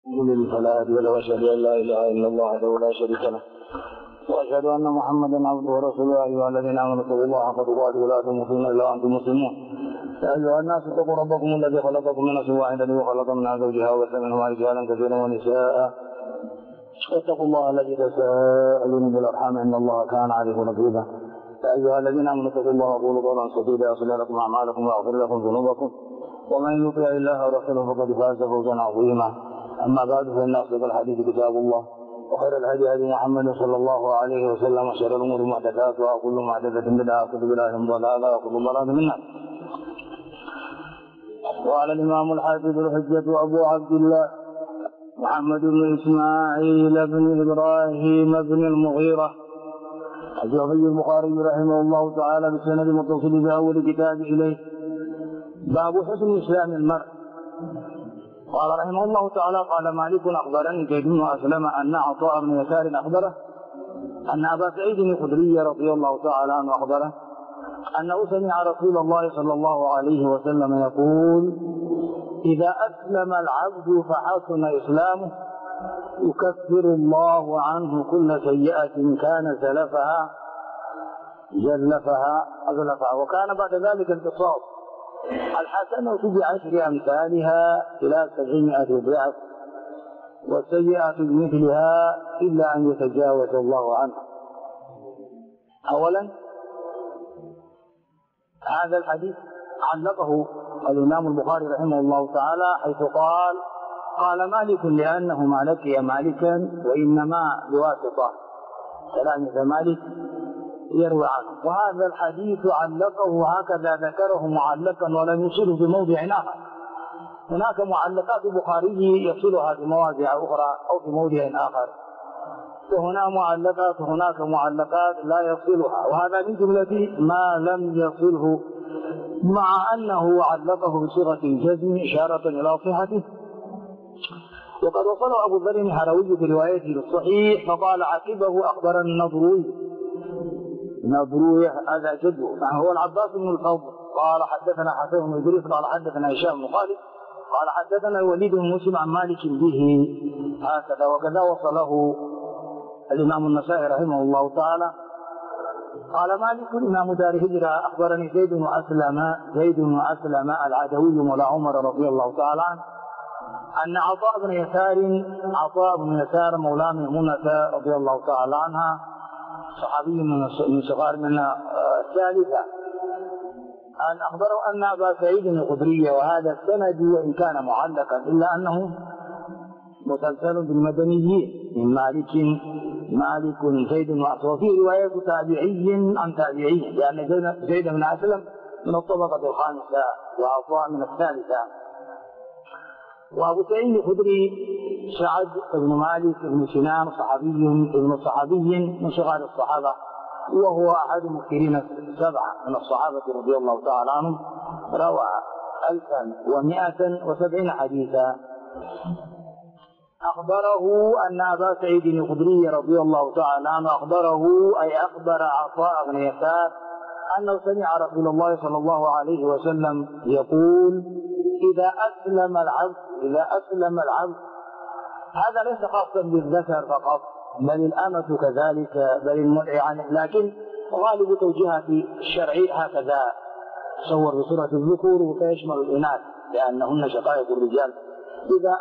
يضلل فلا هادي له واشهد ان لا اله الا الله وحده لا شريك له واشهد ان محمدا عبده ورسوله. يا ايها الذين امنوا اتقوا الله حق تقاته ولا تموتن الا وانتم مسلمون. يا ايها الناس اتقوا ربكم الذي خلقكم من نفس واحده وخلق منها زوجها وبث منهما رجالا كثيرا ونساء واتقوا الله الذي تساءلون بالارحام ان الله كان عليكم رقيبا. يا ايها الذين امنوا اتقوا الله وقولوا قولا سديدا يصلح لكم اعمالكم ويغفر لكم ذنوبكم ومن يطع الله ورسوله فقد فاز فوزا عظيما. اما بعد فان اصدق الحديث كتاب الله وخير الهدي هدي محمد صلى الله عليه وسلم وشر الامور محدثاتها وكل محدثه بدعه وكل بدعه ضلاله وكل ضلاله في النار. وقال الامام الحافظ الحجه ابو عبد الله محمد بن اسماعيل بن ابراهيم بن المغيره الجعفي البخاري رحمه الله تعالى بالسند المتصل باول كتاب اليه باب حسن اسلام المرء. قال رحمه الله تعالى قال مالك اخبرني زيد بن اسلم ان عطاء بن يسار اخبره ان ابا سعيد الخدري رضي الله تعالى عنه اخبره انه سمع رسول الله صلى الله عليه وسلم يقول: اذا اسلم العبد فحسن اسلامه يكفر الله عنه كل سيئه كان سلفها أزلفها وكان بعد ذلك القصاص الحسنة ب10 أمثالها إلى 700 ضعف والسيئة بمثلها إلا أن يتجاوز الله عنها. أولا هذا الحديث علقه الإمام البخاري رحمه الله تعالى حيث قال مالك لأنه ما لقي مالكا وإنما بواسطة كلام مالك يروي عنه. وهذا الحديث علقه هكذا ذكره معلقا ولم يصله بموضع آخر. هناك معلقات البخاري يصلها في مواضع أخرى أو في موضع آخر، وهناك معلقات لا يصلها، وهذا من جملة ما لم يصله، مع أنه علقه بصيغة الجزم إشارة إلى صحته. وقد وصله أبو ذر الحروي في روايته الصحيح فقال عقبه أخبر نبرويه هذا جده هو العباس بن الفضل قال حدثنا حسن بن إدريس قال حدثنا هشام بن خالد قال حدثنا الوليد بن مسلم عن مالك به هكذا. وكذا وصله الإمام النسائي رحمه الله تعالى قال مالك إمام دار هجرة أخبرني زيد بن أسلم العدوي مولى عمر رضي الله تعالى عنه أن عطاء بن يسار مولى ميمونة رضي الله تعالى عنها صحابي من صغار من الثالثة أن أخبروا أن أبا سعيد الخدري، وهذا السند وإن كان معلقا إلا أنه مسلسل بالمدنيين من مالك زيد وأسلم، وفي رواية تابعي عن تابعي لأن زيد بن أسلم من الطبقة الخامسة وعطاء من الثالثة. وأبو سعيد الخدري سعد بن مالك بن سنان صحابي من صغار الصحابة، وهو أحد المكثرين السبعة من الصحابة رضي الله تعالى عنهم، روى 1170 حديثا. أخبره أن أبا سعيد الخدري رضي الله تعالى عنه أخبر عطاء بن يسار أنه سمع رسول الله صلى الله عليه وسلم يقول: إذا أسلم العبد هذا ليس خاصا بالذكر فقط بل الأمة كذلك بل المنع عنه، لكن غالب توجيهات الشرعي هكذا تصور بصورة الذكور ويشمل الإناث لأنهن شقائق الرجال. إذا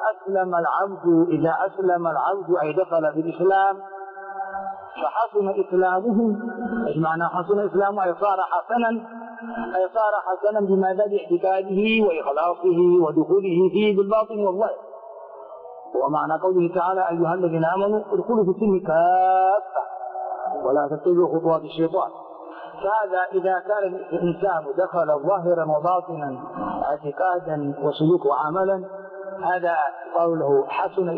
أسلم العبد أي دخل في الإسلام فحسن إسلامه، إيش معنى حسن إسلامه؟ أي صار حسنا بماذا؟ باعتقاده وإخلاصه ودخوله فيه بالباطن والظاهر. ومعنى قوله تعالى: أيها الذين آمنوا ادخلوا في السلم كافة ولا تتبعوا خطوات الشيطان. فهذا إذا كان الإنسان دخل ظاهرا وباطنا اعتقادا وسلوك وعملا هذا قوله حسن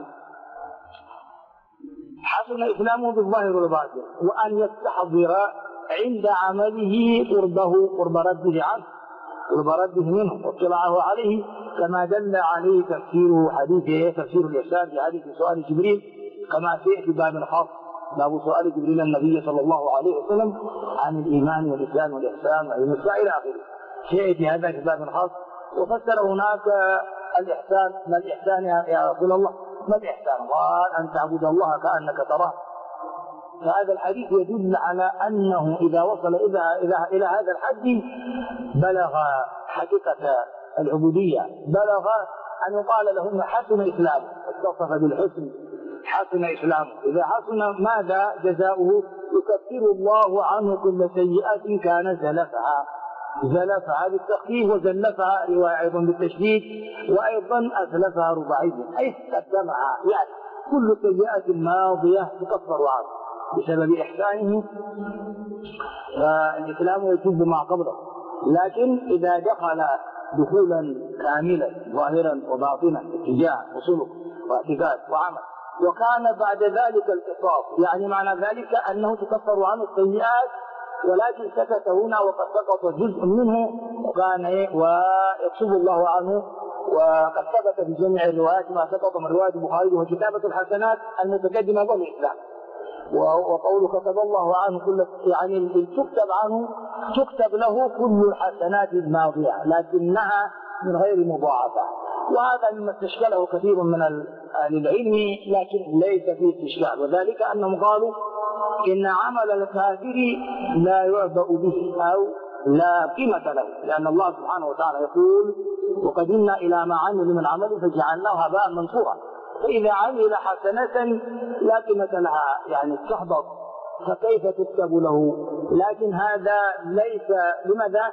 إسلامه بالظاهر والباطن، وأن يستحضر عند عمله قرب رده منه واطلاعه عليه، كما دل عليه تفسير الإحسان في حديث سؤال جبريل، كما سيأتي باب خاص باب سؤال جبريل النبي صلى الله عليه وسلم عن الإيمان والإسلام والإحسان والإنسان إلى آخره. سيأتي هذا في باب خاص. وفسر هناك الإحسان، ما الإحسان يا رسول الله؟ ما الإحسان؟ قال أن تعبد الله كأنك تراه. فهذا الحديث يدل على أنه إذا وصل إلى هذا الحد بلغ حقيقة العبودية، بلغ أن يقال له حسن إسلامه، اتصف بالحسن حسن إسلامه. إذا حسن ماذا جزاؤه؟ يكفر الله عنه كل سيئة كان زلفها بالتخفيف، وزلفها رواية أيضا بالتشديد، وأيضا أزلفها رباعيا أي قدمها، يعني كل سيئة ماضية تكفر عنه بسبب إحسانه. فالإسلام يجب ما قبله، لكن إذا دخل دخولا كاملا ظاهرا وباطنا اتجاه وسلوك واعتقاد وعمل، وكان بعد ذلك القصاص، يعني معنى ذلك أنه تكفر عنه السيئات، ولكن سكت هنا وقد سقط جزء منه وكان ويكتب الله عنه. وقد ثبت في جميع الروايات ما سقط من رواية البخاري وكتابة الحسنات المتقدمة بالإسلام. وقوله كتب الله عنه كل، يعني تكتب عنه، تكتب له كل الحسنات الماضية لكنها من غير مضاعفة. وهذا مما استشكله كثير من أهل العلم، لكن ليس فيه استشكال، وذلك أنهم قالوا إن عمل الكافر لا يعبأ به أو لا قيمة له، لأن الله سبحانه وتعالى يقول وقدمنا إلى ما عملوا من عمل فجعلناه هباء منثورا. فإذا عمل حسنة لا قيمة لها، يعني تحبط، فكيف تكتب له؟ لكن هذا ليس لماذا؟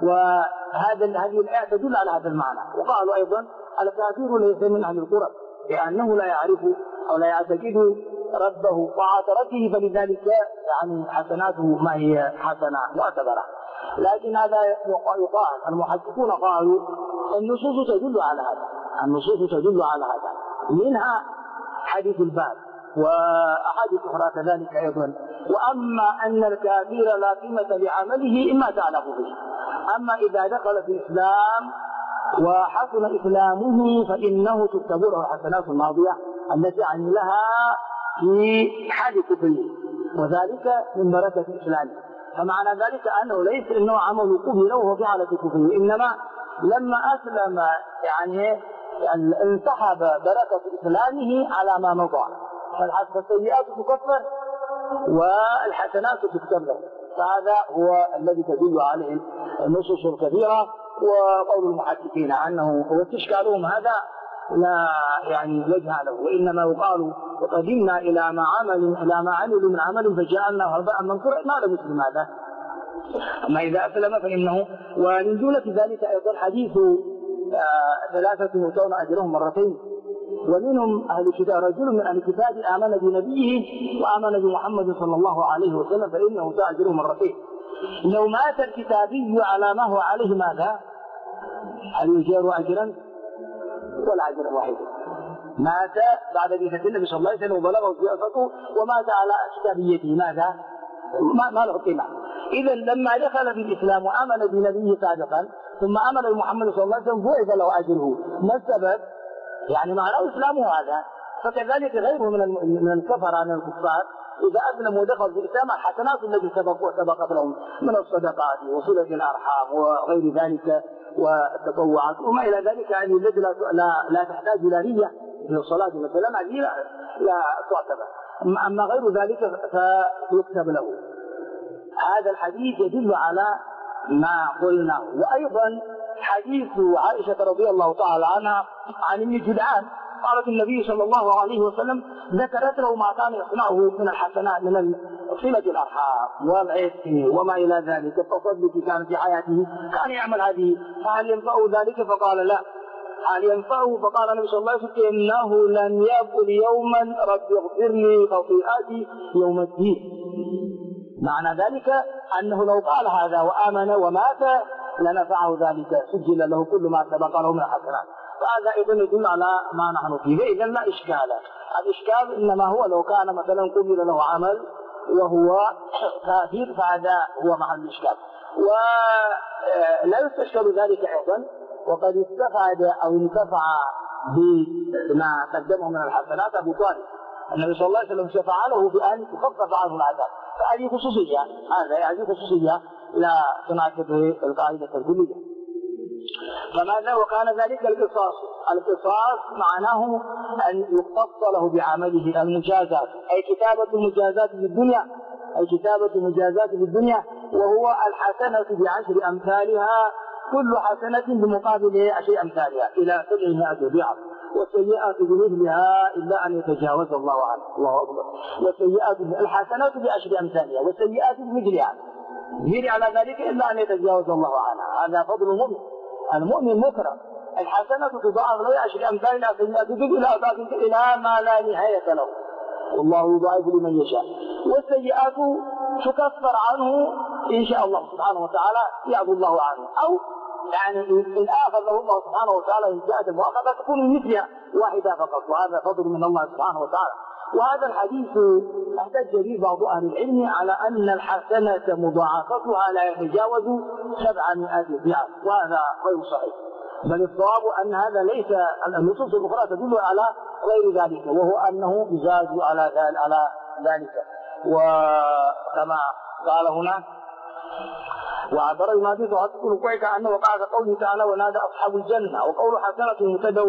هذه الآية تدل على هذا المعنى. وقالوا أيضا الكافر ليس من أهل القرى لأنه لا يعرف أو لا يعتقد ربه طاعة ربه، فلذلك يعني حسناته ما هي حسنة معتبرة. لكن هذا يقال، المحققون قالوا النصوص تدل على هذا، النصوص تدل على هذا، منها حديث الباب وأحاديث أخرى كذلك أيضا. وأما أن الكافر لا قيمة لعمله إما تعلق به، أما إذا دخل في الإسلام وحسن إسلامه فإنه تكتب له الحسنات الماضية التي عملها في حال كفره، وذلك من بركة إسلامه. فمعنى ذلك أنه ليس إنه عمل قبل وهو في حالة كفره، إنما لما أسلم يعني انسحب بركة إسلامه على ما مضى، فالسيئات تكفر والحسنات تكتب له. فهذا هو الذي تدل عليه النصوص الكثيرة. وقول المحققين عنه واستشكالهم هذا لا يعني وجه له، وإنما يقال وقدمنا إلى ما عملوا من عمل فجعلناه هباء منثورا، ما له مثل هذا. أما إذا أسلم فإنه. ومن جملة ذلك أيضا حديث 3 يؤتون أجرهم مرتين، ومنهم أهل الكتاب رجل من أهل الكتاب آمن بنبيه وآمن بمحمد صلى الله عليه وسلم فإنه يؤتى أجره مرتين. لو مات الكتابي على ما هو عليه ماذا؟ هل يجار أجرا؟ ولا أجر واحد. مات بعد بعثة النبي صلى الله عليه وسلم وبلغه زيارته ومات على كتابيته، ماذا؟ ما له قيمة. إذا لما دخل في الإسلام وآمن بنبيه سابقا ثم آمن بمحمد صلى الله عليه وسلم بعث له أجره، ما السبب؟ يعني معناه إسلامه هذا. فكذلك غيره من الكفر من الكفار إذا أسلموا ودخلوا في الإسلام الحسنات التي سبقت لهم من الصدقات وصلة الأرحام وغير ذلك والتطوعات وما إلى ذلك، يعني التي لا تحتاج إلى نية في الصلاة مثلا، هذه لا تعتبر. أما غير ذلك فيكتب له. هذا الحديث يدل على ما قلنا. وأيضا حديث عائشة رضي الله تعالى عنها عن ابن جدعان قالت النبي صلى الله عليه وسلم ذكرت له ما كان يصنعه من الحسنات من صلة الأرحام والعتق وما إلى ذلك، التصدق كان في حياته كان يعمل هذه، فهل ينفعه ذلك؟ فقال لا. هل ينفعه؟ فقال النبي صلى الله عليه وسلم إنه لن يقل يوما رب اغفر لي خطيئتي يوم الدين. معنى ذلك أنه لو قال هذا وآمن ومات لنفعه ذلك، سجل له كل ما سبق له من الحسنات. فهذا أيضا يدل على ما نحن فيه. إذا لا إشكال. الإشكال إنما هو لو كان مثلا قبل له عمل وهو كافر، فهذا هو محل الإشكال. ولا يستشكل ذلك أيضا. وقد استفاد أو انتفع بما قدمه من الحسنات أبو طالب، النبي صلى الله عليه وسلم شفع له بأن تخفف عنه العذاب. فهذه خصوصية، هذه خصوصية لا تناقض القاعدة الكلية. فماذا؟ وكان ذلك القصاص. القصاص معناه أن يقتص له بعمله المجازات، أي كتابة المجازات في الدنيا، أي كتابة المجازات في الدنيا، وهو الحسنة بعشر أمثالها، كل حسنة بمقابل 10 أمثالها إلى 700 ضعف، والسيئات بمثلها إلا أن يتجاوز الله عنه. الله أكبر. والسيئات الحسنات ب10 أمثالها والسيئات بمثلها، غير على ذلك إلا أن يتجاوز الله عنها. هذا فضل المؤمن. المؤمن مكرم، الحسنة تضاعف له 10 أمثالها، السيئات إلى ما لا نهاية له، والله يضاعف لمن يشاء. والسيئات تكفر عنه إن شاء الله سبحانه وتعالى، يعفو الله عنه، أو يعني إن آخذ له الله سبحانه وتعالى إن جاءت المؤاخذة تكون مثلها واحدة فقط، وهذا فضل من الله سبحانه وتعالى. وهذا الحديث احتج به بعض أهل العلم على أن الحسنة مضاعفتها لا يتجاوز 700 ضعف، وهذا غير صحيح، بل الصواب أن هذا ليس، النصوص الأخرى تدل على غير ذلك، وهو أنه يزاد على ذلك. وكما قال هنا وعبر الماضي فأذكر كويك أنه وقع قوله تعالى ونادى أصحاب الجنة، وقول حسنة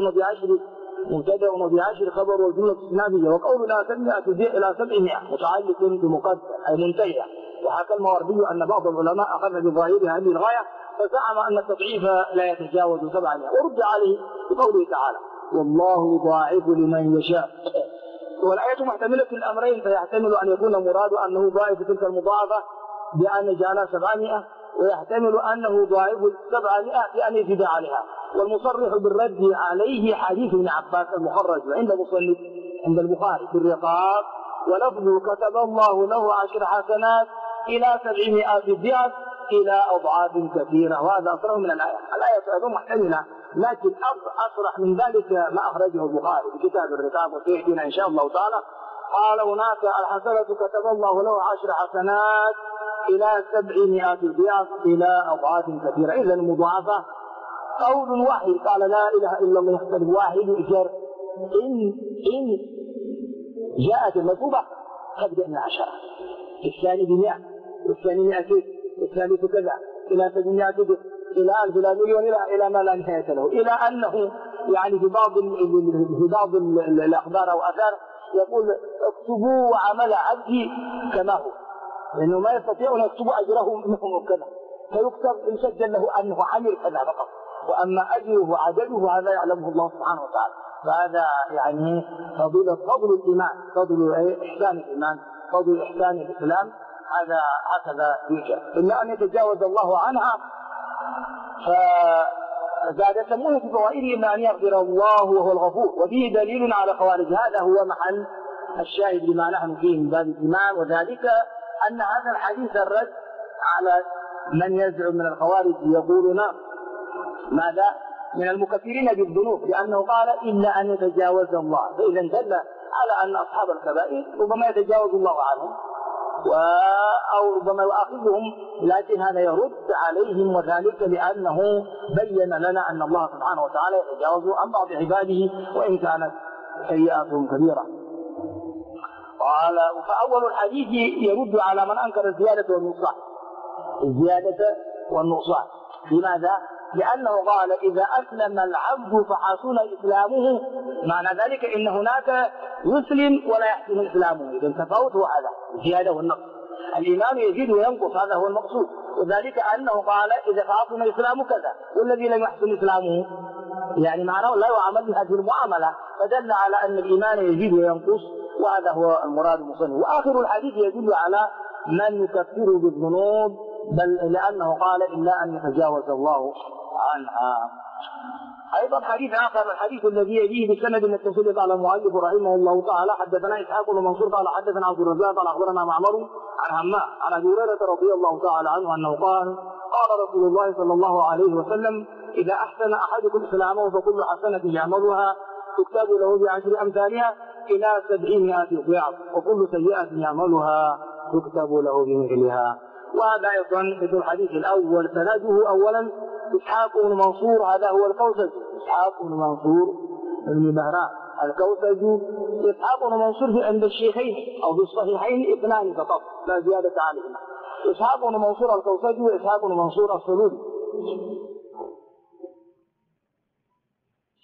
مبتدأ بعشر خبر والجملة استنابية، وقول لا 700 إلى 700 متعلق بمقدر أي منتهية. وحكى الماوردي أن بعض العلماء أخذ بظاهر هذه الغاية فزعم أن التضعيف لا يتجاوز 700، ورد عليه بقوله تعالى والله يضاعف لمن يشاء. والآية محتملة الأمرين، فيحتمل أن يكون مراد أنه ضاعف تلك المضاعفة بأن جعلها 700، ويحتمل أنه ضاعف 700 بأن يزيد عليها. والمصرح بالرد عليه حديث ابن عباس المخرج عند مصنف عند البخاري في الرقاب، ولفظه كتب الله له 10 حسنات إلى 700 ضعف إلى أضعاف كثيرة، وهذا أصرح من الآية. الآية أيضا محتملة، لكن أصرح من ذلك ما أخرجه البخاري في كتاب الرقاب، وسيأتينا إن شاء الله تعالى. قال هناك الحسنة كتب الله له 10 حسنات إلى 700 ضعف إلى أضعاف كثيرة. إذا المضاعفة قول واحد، قال لا إله إلا الله يختلف واحد إجر إن جاءت المثوبة تبدأ من 10، الثاني ب100، والثاني 200، والثالث كذا إلى 700 إلى 1000 إلى مليون إلى ما لا نهاية له، إلى أنه يعني في بعض الأخبار أو أثار يقول اكتبوا عمل عبدي كما هو، لأنه ما يستطيعون يكتبوا أجره منهم كذا، فيكتب يسجل له أنه عمل كذا فقط، وأما أجره وعدده هذا يعلمه الله سبحانه وتعالى. فهذا يعني فضل الإيمان، فضل إحسان الإيمان، فضل إحسان الإسلام، هذا هكذا يوجد، إلا أن يتجاوز الله عنها. فزاد سموه في فوائده إلا أن يغفر الله وهو الغفور، وفيه دليل على خوارج. هذا هو محل الشاهد لما نحن فيه من باب الإيمان، وذلك أن هذا الحديث الرد على من يزعم من الخوارج يقولون ماذا؟ من المكفرين بالذنوب، لأنه قال إلا أن يتجاوز الله، فإذا دل على أن أصحاب الكبائر ربما يتجاوز الله عنهم أو ربما يؤاخذهم، لكن هذا يرد عليهم، وذلك لأنه بين لنا أن الله سبحانه وتعالى يتجاوز عن بعض عباده وإن كانت سيئاتهم كبيرة. قال فأول الحديث يرد على من أنكر الزيادة والنقصان، الزيادة والنقصان. لماذا؟ لأنه قال إذا أسلم العبد فحسن إسلامه، معنى ذلك إن هناك يسلم ولا يحسن إسلامه، إذا التفاوت هو هذا الزيادة والنقص. الإيمان يزيد وينقص، هذا هو المقصود، وذلك أنه قال إذا فحسن إسلامه كذا، والذي لم يحسن إسلامه يعني معناه لا يعامل بهذه المعاملة، فدل على أن الإيمان يزيد وينقص، وهذا هو المراد المصنف. وآخر الحديث يدل على من يكفر بالذنوب، بل لأنه قال إلا أن يتجاوز الله عنها. أيضا حديث آخر، الحديث الذي يليه بالسند المتصل قال المؤلف رحمه الله تعالى حدثنا إسحاق بن منصور قال حدثنا عبد الرزاق قال أخبرنا معمر عن همام عن أبي هريرة رضي الله تعالى عنه أنه قال قال رسول الله صلى الله عليه وسلم إذا أحسن أحدكم إسلامه فكل حسنة يعملها تكتب له ب10 أمثالها إلى 700 ضعف، وكل سيئة يعملها تكتب له بمثلها. وهذا أيضا في الحديث الأول سنده أولا إسحاق بن منصور، هذا هو الكوسج، إسحاق بن منصور بن بهران الكوسج. إسحاق بن منصور عند الشيخين أو في الصحيحين 2 فقط لا زيادة عليهما، إسحاق بن منصور الكوسج وإسحاق بن منصور الصلولي.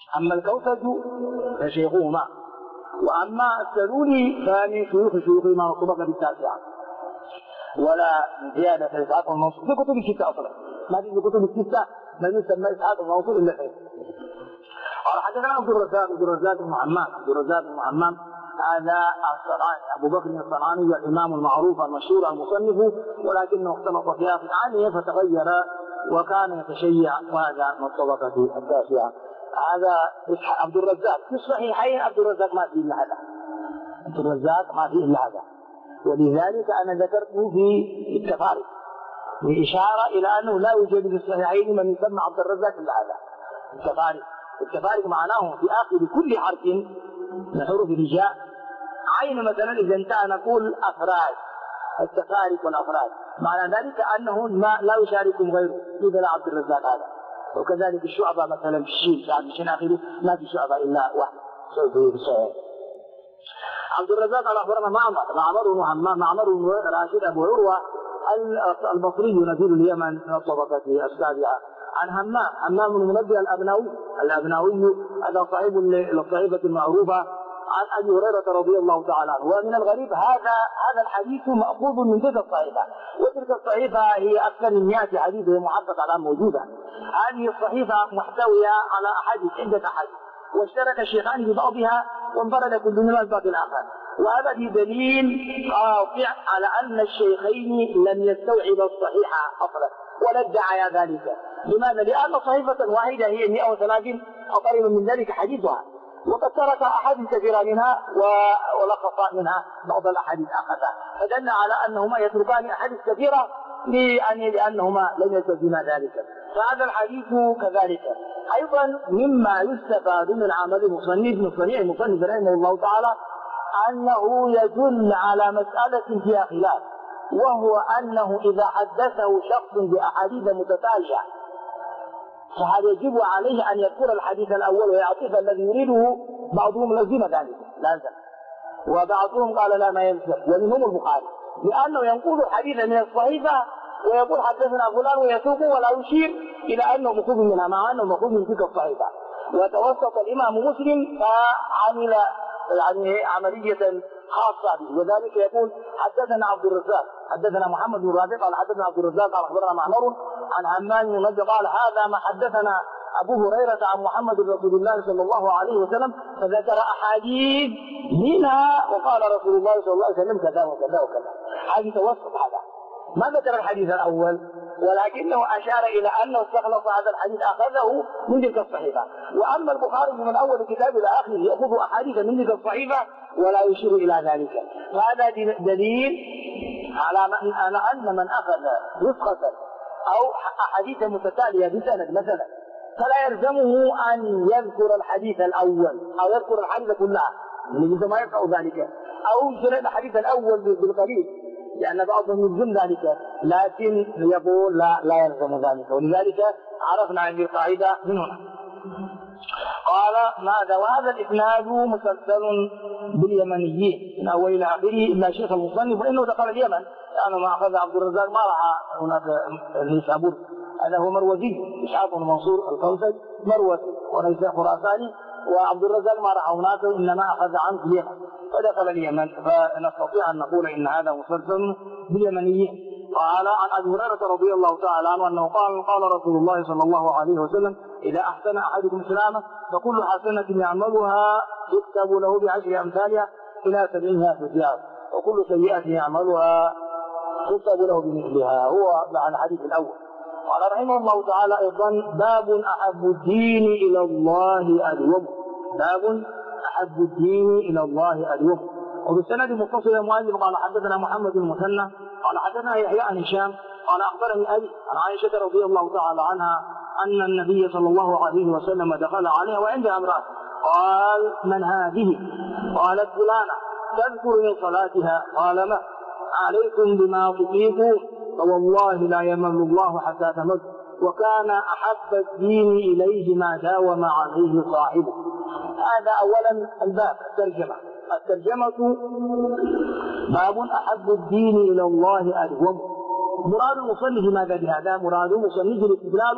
أما الكوسج فشيخهما، وأما السلولي فمن شيوخهما والطبقة التاسعة، ولا زيادة في إسحاق الموصول في كتب الستة أصلا، ما في كتب الستة ما يسمى إسحاق الموصول إلا خير. قال حدثنا عبد الرزاق بن حمام هذا الصنعاني أبو بكر الصنعاني الإمام المعروف المشهور المصنف، ولكنه اختلط في أفعاله فتغير وكان يتشيع، وهذا من الطبقة التاسعة. هذا عبد الرزاق في الصحيحين، عبد الرزاق ما فيه إلا هذا، ولذلك أنا ذكرته في التفارق بإشارة إلى أنه لا يوجد في الصحيحين من يسمى عبد الرزاق إلا هذا. التفارق معناه في آخر كل حرف من حروف الهجاء عين، مثلا إذا انتهى نقول أفراد، التفارق والأفراد، معنى ذلك أنه لا يشاركهم غيره، إذا لا عبد الرزاق هذا. وكذلك الشعبة مثلا في الشين، في الشين آخره ما في شعبة إلا واحد في الصحيح. عبد الرزاق قال أخبرنا معمر بن راشد أبو عروة البصري نزيل اليمن من الطبقة السابعة، عن همام بن منبه الأبناوي هذا صاحب الصحيفة المعروفة، عن أبي هريرة رضي الله تعالى عنه. ومن الغريب هذا الحديث مأخوذ من تلك الصحيفة، وتلك الصحيفة هي أكثر من 100 حديث هي محققة الآن موجودة. هذه الصحيفة محتوية على عدة أحاديث، واشترك الشيخان في بعضها وانفرد كل منهما ببعض الآخر، وهذا دليل قاطع على أن الشيخين لم يستوعبا الصحيح أصلا ولا ادعيا ذلك. لماذا؟ لأن صحيفة واحدة هي 130 أو قريبا من ذلك حديثها، وقد ترك أحاديث كثيرة منها ولخص منها بعض الأحاديث أخذها، فدل على أنهما يتركان أحاديث كثيرة لأنهما لم يستوعبا ذلك. فهذا الحديث كذلك أيضا مما يستفاد من عمل المصنف رحمه الله تعالى أنه يدل على مسألة فيها خلاف، وهو أنه إذا حدثه شخص بأحاديث متتالية فهل يجب عليه أن يذكر الحديث الأول ويعطيه الذي يريده؟ بعضهم لزم ذلك لازم، وبعضهم قال لا ما يلزم، ومنهم البخاري لأنه ينقل الحديث من الصحيفة ويقول حدثنا فلان ويسوقه ولا يشير إلى أنه مأخوذ منها مع أنه مأخوذ من تلك الصحيفة. وتوسط الإمام مسلم فعمل عملية خاصة به، وذلك يقول حدثنا عبد الرزاق حدثنا محمد بن رافع قال حدثنا عبد الرزاق قال أخبرنا معمر عن همام بن منبه قال هذا ما حدثنا أبو هريرة عن محمد رسول الله صلى الله عليه وسلم، فذكر أحاديث منها وقال رسول الله صلى الله عليه وسلم كذا وكذا وكذا. هذه توسط، هذا ما ذكر الحديث الأول، ولكنه أشار إلى أنه استخلص هذا الحديث أخذه من تلك الصحيفة. وأما البخاري من أول الكتاب إلى آخره يأخذ أحاديث من تلك الصحيفة ولا يشير إلى ذلك. فهذا دليل على أن من أخذ رفقة أو أحاديث متتالية بسند مثلا فلا يلزمه أن يذكر الحديث الأول أو يذكر الحديث كلها، لذا ما يفعل ذلك، أو يشير الحديث الأول بالقليل، لأن بعضهم يلزم ذلك، لكن يقول لا يلزم ذلك. ولذلك عرفنا هذه القاعدة من هنا. قال ماذا؟ وهذا الإسناد مسلسل باليمنيين من أول إلى آخره إلا شيخ المصنف وإنه دخل اليمن، لأنه ما أخذ عبد الرزاق ما راح هناك نيسابور، هذا هو مروزي، إسحاق بن منصور الكوسج مروزي وليس خراساني، وعبد الرزاق ما راح هناك إنما أخذ عنه في اليمن فدخل اليمن، فنستطيع أن نقول إن هذا مسلسل باليمنيين. قال عن أبي هريرة رضي الله تعالى عنه أنه قال رسول الله صلى الله عليه وسلم إذا أحسن أحدكم إسلامه فكل حسنة يعملها يكتب له ب10 أمثالها إلى 700 ثياب، وكل سيئة يعملها يكتب له بمثلها. هو مع الحديث الأول. قال رحمه الله تعالى أيضا باب أحب الدين إلى الله أدوم، باب أحب الدين إلى الله أدوم. وبالسند متصل المؤلف قال حدثنا محمد المثنى قال حدثنا يحيى عن هشام قال أخبرني أبي عن عائشة رضي الله تعالى عنها أن النبي صلى الله عليه وسلم دخل عليها وعندها امرأة، قال من هذه؟ قالت فلانة تذكر من صلاتها، قال ما عليكم بما تطيقون فوالله لا يمل الله حتى تمل، وكان أحب الدين إليه ما داوم عليه صاحبه. هذا أولا الباب. الترجمة باب أحب الدين إلى الله أدوم. مراد المصنف ماذا بهذا؟ مراد المصنف الاستدلال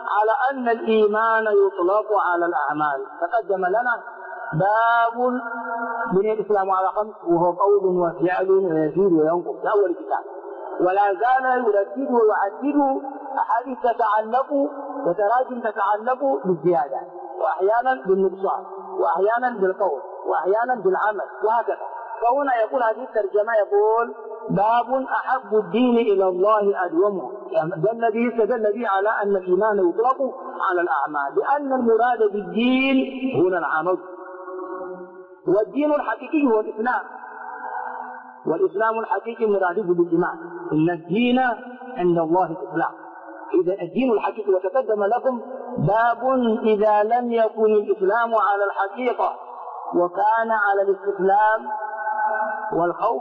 على أن الإيمان يطلق على الأعمال. تقدم لنا باب بني الإسلام على 5 وهو قول وفعل ويزيد وينقص في أول الكتاب، ولا زال يردد ويعدد أحاديث تتعلق وتراجم تتعلق بالزيادة، وأحيانا بالنقصان، وأحيانا بالقول، وأحيانا بالعمل، وهكذا. فهنا يقول هذه الترجمة يقول باب أحب الدين إلى الله أدومه، استدل به على أن الإيمان يطلق على الأعمال، لأن المراد بالدين هنا العمل، والدين الحقيقي هو الإسلام، والإسلام الحقيقي مرادف بالإيمان، إن الدين عند الله الإسلام. إذا الدين الحقيقي، وتقدم لكم باب إذا لم يكن الإسلام على الحقيقة وكان على الاستسلام والخوف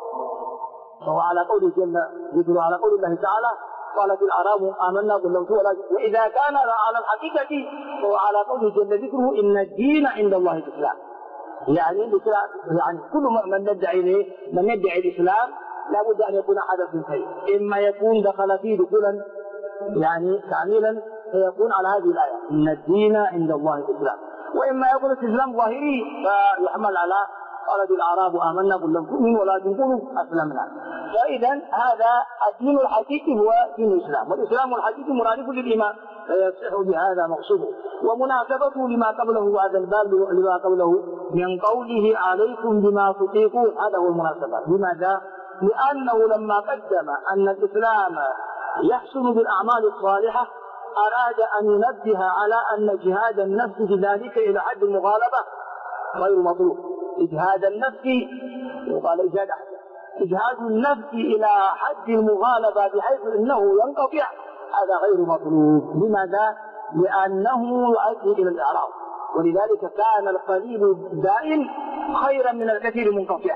فهو على قوله جل ذكره، على قول الله تعالى قالت الأعراب آمنا قل لم تؤمنوا، وإذا كان على الحقيقة فهو على قوله جل ذكره إن الدين عند الله الإسلام. يعني كل من يدعي الإسلام لابد أن يكون حدث شيء، إما يكون دخل فيه دخولا يعني كاملا فيكون على هذه الآية إن الدين عند الله الإسلام، وإما يكون استسلام ظاهري فيحمل على قالت الأعراب آمنا قل لم تؤمنوا ولكن قولوا أسلمنا. فإذا هذا الدين الحقيقي هو دين الإسلام، والإسلام الحقيقي مرادف للإيمان، فيصح بهذا مقصوده. ومناسبته لما قبله هذا الباب لما قبله من قوله عليكم بما تطيقون، هذا هو المناسبة. لماذا؟ لأنه لما قدم أن الإسلام يحسن بالأعمال الصالحة أراد أن ينبه على أن جهاد النفس في ذلك إلى حد المغالبة غير مطلوب. إجهاد النفس وقال إجهاد النفس إلى حد المغالبة بحيث أنه ينقطع هذا غير مطلوب. لماذا؟ لأنه يؤدي إلى الإعراض، ولذلك كان القليل الدائم خيرا من الكثير المنقطع.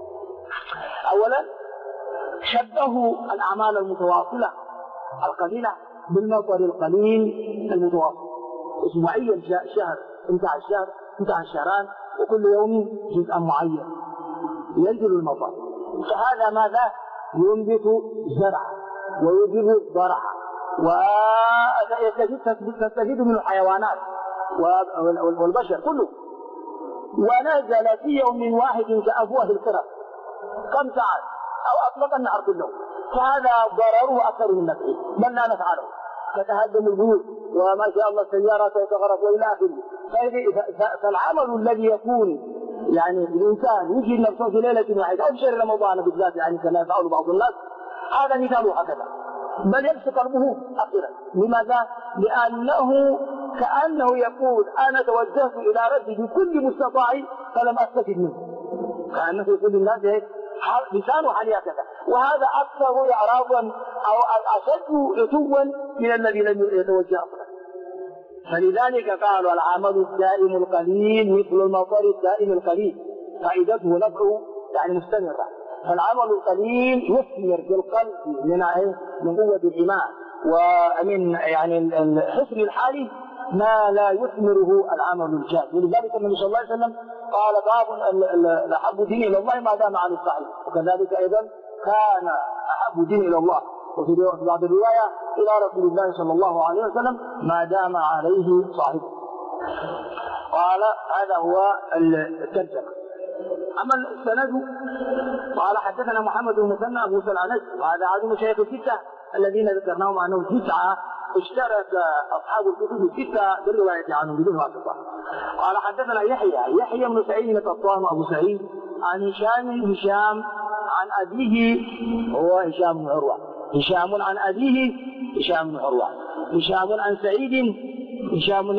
أولا شبهوا الأعمال المتواصلة القليلة بالمطر القليل المتواصل، أسبوعيا شهر انتهى الشهر انتهى الشهران، وكل يوم جزء معين ينزل المطر، فهذا ماذا؟ ينبت زرعا ويجب ضرعا ويستفيد من الحيوانات والبشر كله. ونزل في يوم واحد كأفواه الكرم 5 ساعات أو أطلق النهار كله، فهذا ضرره أكثر من نفعه، بل لا نفعله، تتهدم البيوت وما شاء الله السيارات تتغرق وإلى آخره. فالعمل الذي يكون يعني الإنسان يجي نفسه في ليلة واحدة أو شهر رمضان بالذات يعني كما يفعل بعض الناس، هذا مثاله هكذا، بل يمسك قلبه أخيرا. لماذا؟ لأنه كأنه يقول أنا توجهت إلى ربي بكل مستطاع فلم أستفد منه، كأنه يقول للناس لسانه حالي هكذا، وهذا أكثر إعراضا أو أشد عتوا من الذي لم يتوجه أصلا. فلذلك قالوا العمل الدائم القليل مثل المطر الدائم القليل، فائدته نفعه يعني مستمرة. فالعمل القليل يثمر في القلب من قوة الإيمان ومن يعني حسن الحال ما لا يثمره العمل الجاد. ولذلك النبي صلى الله عليه وسلم قال باب أحب الدين إلى الله ما دام على الصحيح، وكذلك أيضا كان أحب الدين إلى الله وفي بعض الرواية إلى رسول الله صلى الله عليه وسلم ما دام عليه صاحبه. قال هذا هو الترجمة. أما السند قال حدثنا محمد بن مثنى أبو سلعنس، وهذا عدد مشايخ الستة الذين ذكرناهم أنهم 9 اشترك أصحاب الكتب الستة بالرواية عنهم بدون واسطة. قال حدثنا يحيى بن سعيد القطان أبو سعيد عن هشام عن أبيه هو هشام بن عروة، هشام عن أبيه هشام بن عروة، هشام عن سعيد هشام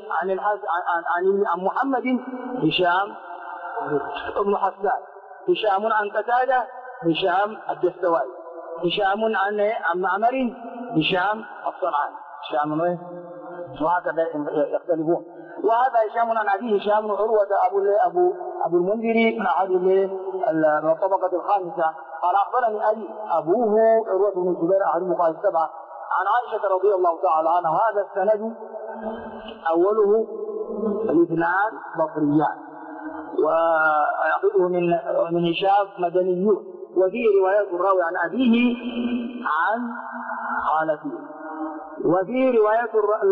عن محمد هشام ابن حسان، هشام عن قتادة هشام الدستوائي، هشام عن معمر هشام الصنعاني، هشام وهكذا يختلفون. وهذا هشام عن أبيه هشام بن عروة أبو المنذر أحد الطبقة الخامسة قال أخبرني أبي أبوه عروة بن الزبير أحد المقال 7 عن عائشة رضي الله تعالى عنها. هذا السند أوله 2 بصريان ويأخذه من هشام مدنيون، وفيه روايات الراوي عن أبيه عن خالته وفيه رواية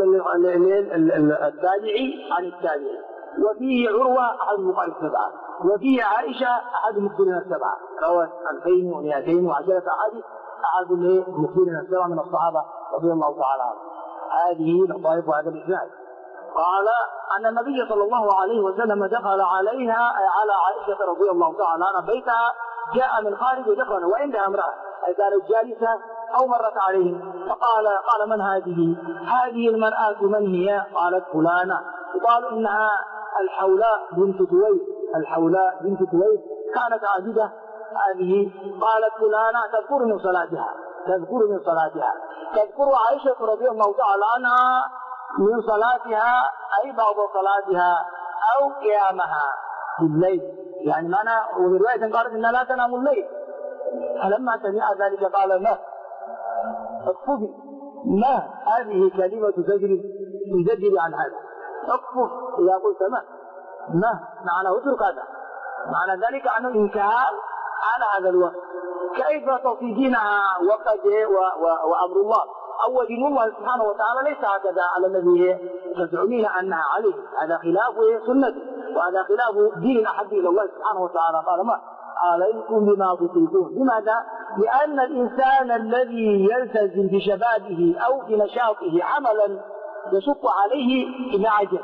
التابعي عن التابعي، وفيه عروة أحد المقال السبعة، وفيه عائشة أحد المكثرين السبعة، روت 2210 أحاديث أحد المكثرين السبعة من الصحابة رضي الله تعالى عنهم. هذه لطائف هذا الإسناد. قال أن النبي صلى الله عليه وسلم دخل عليها على عائشة رضي الله تعالى عنها بيتها، جاء من خارج ودخل وعندها امرأة كانت جالسة أو مرت عليهم، قال من هذه؟ هذه المرأة من هي؟ قالت فلانة. وقالوا إنها الحولاء بنت تويس كانت عابدة هذه. قالت فلانة تذكر من صلاتها، تذكر عائشة رضي الله تعالى عنها من صلاتها أي بعض صلاتها أو قيامها في الليل، يعني معنى. وفي رواية قالت إنها لا تنام الليل. فلما سمع ذلك قال ما اكففي، ما هذه كلمة زجر عن هذا، اكفف إذا قلت ما معنى اترك هذا، معنى ذلك أنه إنكار على هذا الوقت. كيف تصيدينها وقد وأمر الله أو دين الله سبحانه وتعالى ليس هكذا على الذي تزعمين أنها عليه، هذا خلاف سنته وهذا خلاف دين الأحد إلى الله سبحانه وتعالى. قال ما عليكم بما تطيقون. لماذا؟ لأن الإنسان الذي يلتزم بشبابه أو بنشاطه عملا يشق عليه إذا عجز،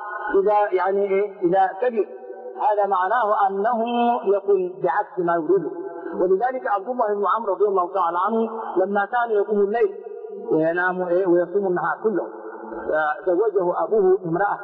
إذا كبر، هذا معناه أنه يكون بعكس ما يريده. ولذلك عبد الله بن عمرو رضي الله تعالى عنه لما كان يقوم الليل وينام ويصوم النهار كله، فزوجه أبوه امرأة،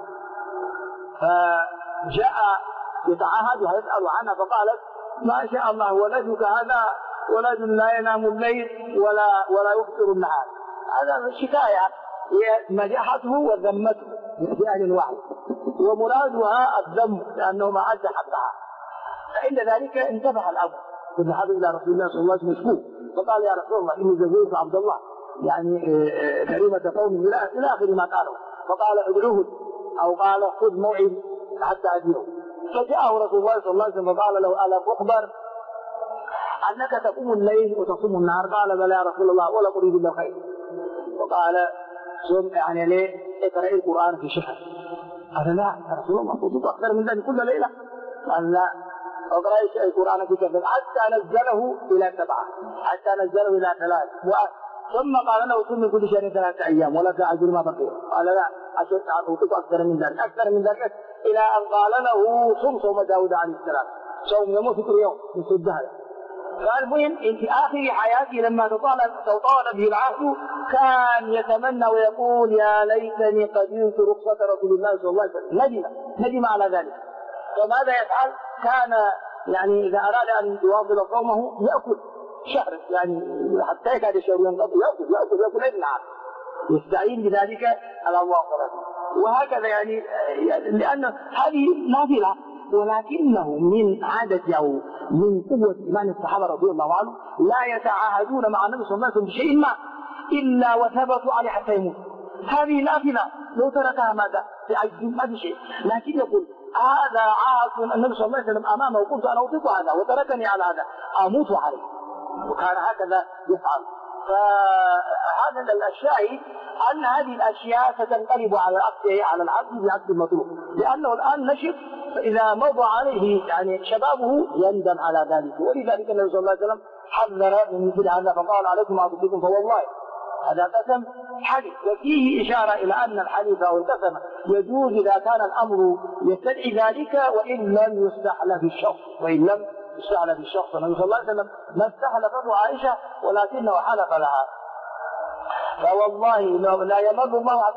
فجاء يتعاهدها يسأل عنها، فقالت ما شاء الله ولدك هذا ولد لا ينام الليل ولا يفطر النهار. هذا شكاية هي مدحته وذمته في آن واحد، ومرادها الذم لأنه ما أدى حقها. فإن ذلك انتبه الأب فذهب إلى رسول الله صلى الله عليه وسلم فقال يا رسول الله إني زوجت عبد الله كريمة قوم إلى آخر ما قالوا، فقال ادعوه أو قال خذ موعد حتى أدعوه. فجاءه رسول الله صلى الله عليه وسلم فقال له ألا أخبر أنك تقوم الليل وتصوم النهار؟ قال بلى يا رسول الله ولا أريد إلا الخير. وقال صم ليه اقرأ القرآن في شهر. قال لا يا رسول الله قلت أكثر من ذلك كل ليلة. قال لا اقرأ القرآن في كذا حتى نزله إلى 7 حتى نزله إلى 3 ثم قال له صم كل شهر 3 أيام ولا تعجل ما بقي. قال لا أعطيك أكثر من ذلك إلى أن قال له صوم داود عليه السلام، صوم يوم فطر يوم من الدهر. فالمهم في آخر حياته لما تطال به العهد كان يتمنى ويقول يا ليتني قبلت رخصة رسول الله صلى الله عليه وسلم. ندم على ذلك. فماذا يفعل؟ كان إذا أراد أن يواصل صومه يأكل شهر، حتى يكاد الشهر ينقضي يأكل ابن عام، يستعين بذلك على الله ورسوله. وهكذا لأن هذه نافلة، ولكنه من عادة أو من قوة إيمان الصحابة رضي الله عنهم لا يتعاهدون مع النبي صلى الله عليه وسلم بشيء ما إلا وثبتوا عليه حتى يموت. هذه نافلة لو تركها ماذا؟ ما في شيء، لكن يقول هذا عهد النبي صلى الله عليه وسلم أمامه وقلت أنا أطيق هذا وتركني على هذا أموت عليه، وكان هكذا يفعل. فهذا الشاهد أن هذه الأشياء ستنقلب على العبد بعكس المطلوب، لأنه الآن نشط، فإذا مضى عليه شبابه يندم على ذلك. ولذلك النبي صلى الله عليه وسلم حذر من مثل هذا فقال عليكم أنفسكم فوالله هذا قسم حلف، وفيه إشارة إلى أن الحلف أو القسم يجوز إذا كان الأمر يستدعي ذلك وإن لم يستحلف في الشخص. النبي صلى الله عليه وسلم ما استحلفته عائشة ولكنه حلف لها. فوالله لا يمل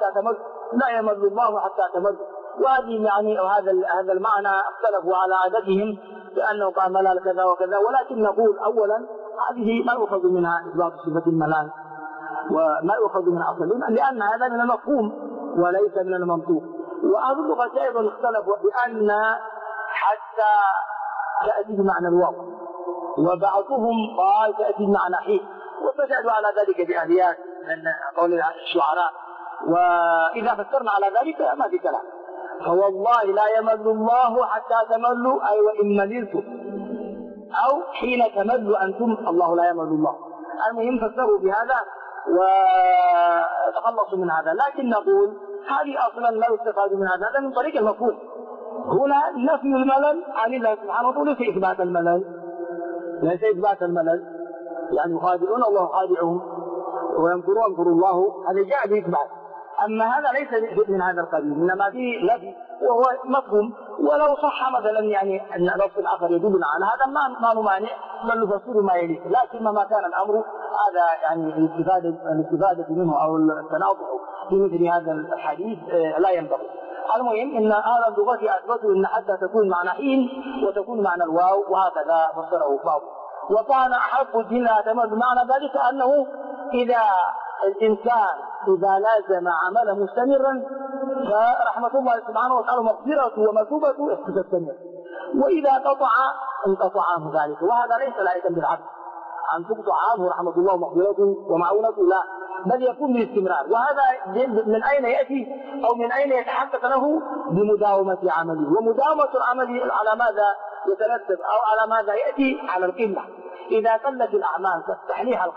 الله حتى تمل. وهذه هذا المعنى اختلفوا على عادتهم بأنه قال ملال كذا وكذا، ولكن نقول أولا هذه ما يؤخذ منها إثبات صفة الملال وما يؤخذ منها أصلا، لأن هذا من المفهوم وليس من المنطوق. وأهل اللغة أيضا اختلفوا بأن حتى تأتي بمعنى الواو، وبعضهم قال تأتي بمعنى حين، وفسألوا على ذلك بأهليات من قول الشعراء، وإذا فسرنا على ذلك ما في كلام. فوالله لا يمل الله حتى تملوا، أي وإن مللتم، أو حين تملوا أنتم الله لا يمل الله. المهم فسروا بهذا وتخلصوا من هذا. لكن نقول هذه أصلا لا يستفاد من هذا من طريق المفهوم. هنا نفي الملل عن الله سبحانه وتعالى، ليس إثبات الملل، ليس إثبات الملل، يعني يخادعون الله يخادعهم ويمكرون يمكر الله، هذا جاء بإثبات. أما هذا ليس من هذا القبيل، إنما فيه لفي وهو مفهوم. ولو صح مثلا يعني أن نص الآخر يدلنا على هذا ما نمانع، بل نفسر ما يليق. لكن ما كان الأمر هذا يعني الاستفادة منه أو التناطح في مثل هذا الحديث لا ينبغي. المهم ان هذا اللغة اثبتوا ان حتى تكون معنى حين وتكون معنى الواو، وهكذا فسره بعض. وكان احب الدين اعتمد معنى ذلك انه اذا الانسان اذا لازم عمله مستمرا فرحمة الله سبحانه وتعالى مغفرته ومثوبته تستمر، واذا قطع انقطع عنه ذلك، وهذا ليس لائقا بالعبد ان تقطع عنه رحمة الله ومغفرته ومعونته، لا، بل يكون بالاستمرار. وهذا من أين يأتي أو من أين يتحقق له؟ بمداومة عمله. ومداومة العمل على ماذا يترتب أو على ماذا يأتي؟ على القلة. إذا قلت الأعمال تستحليها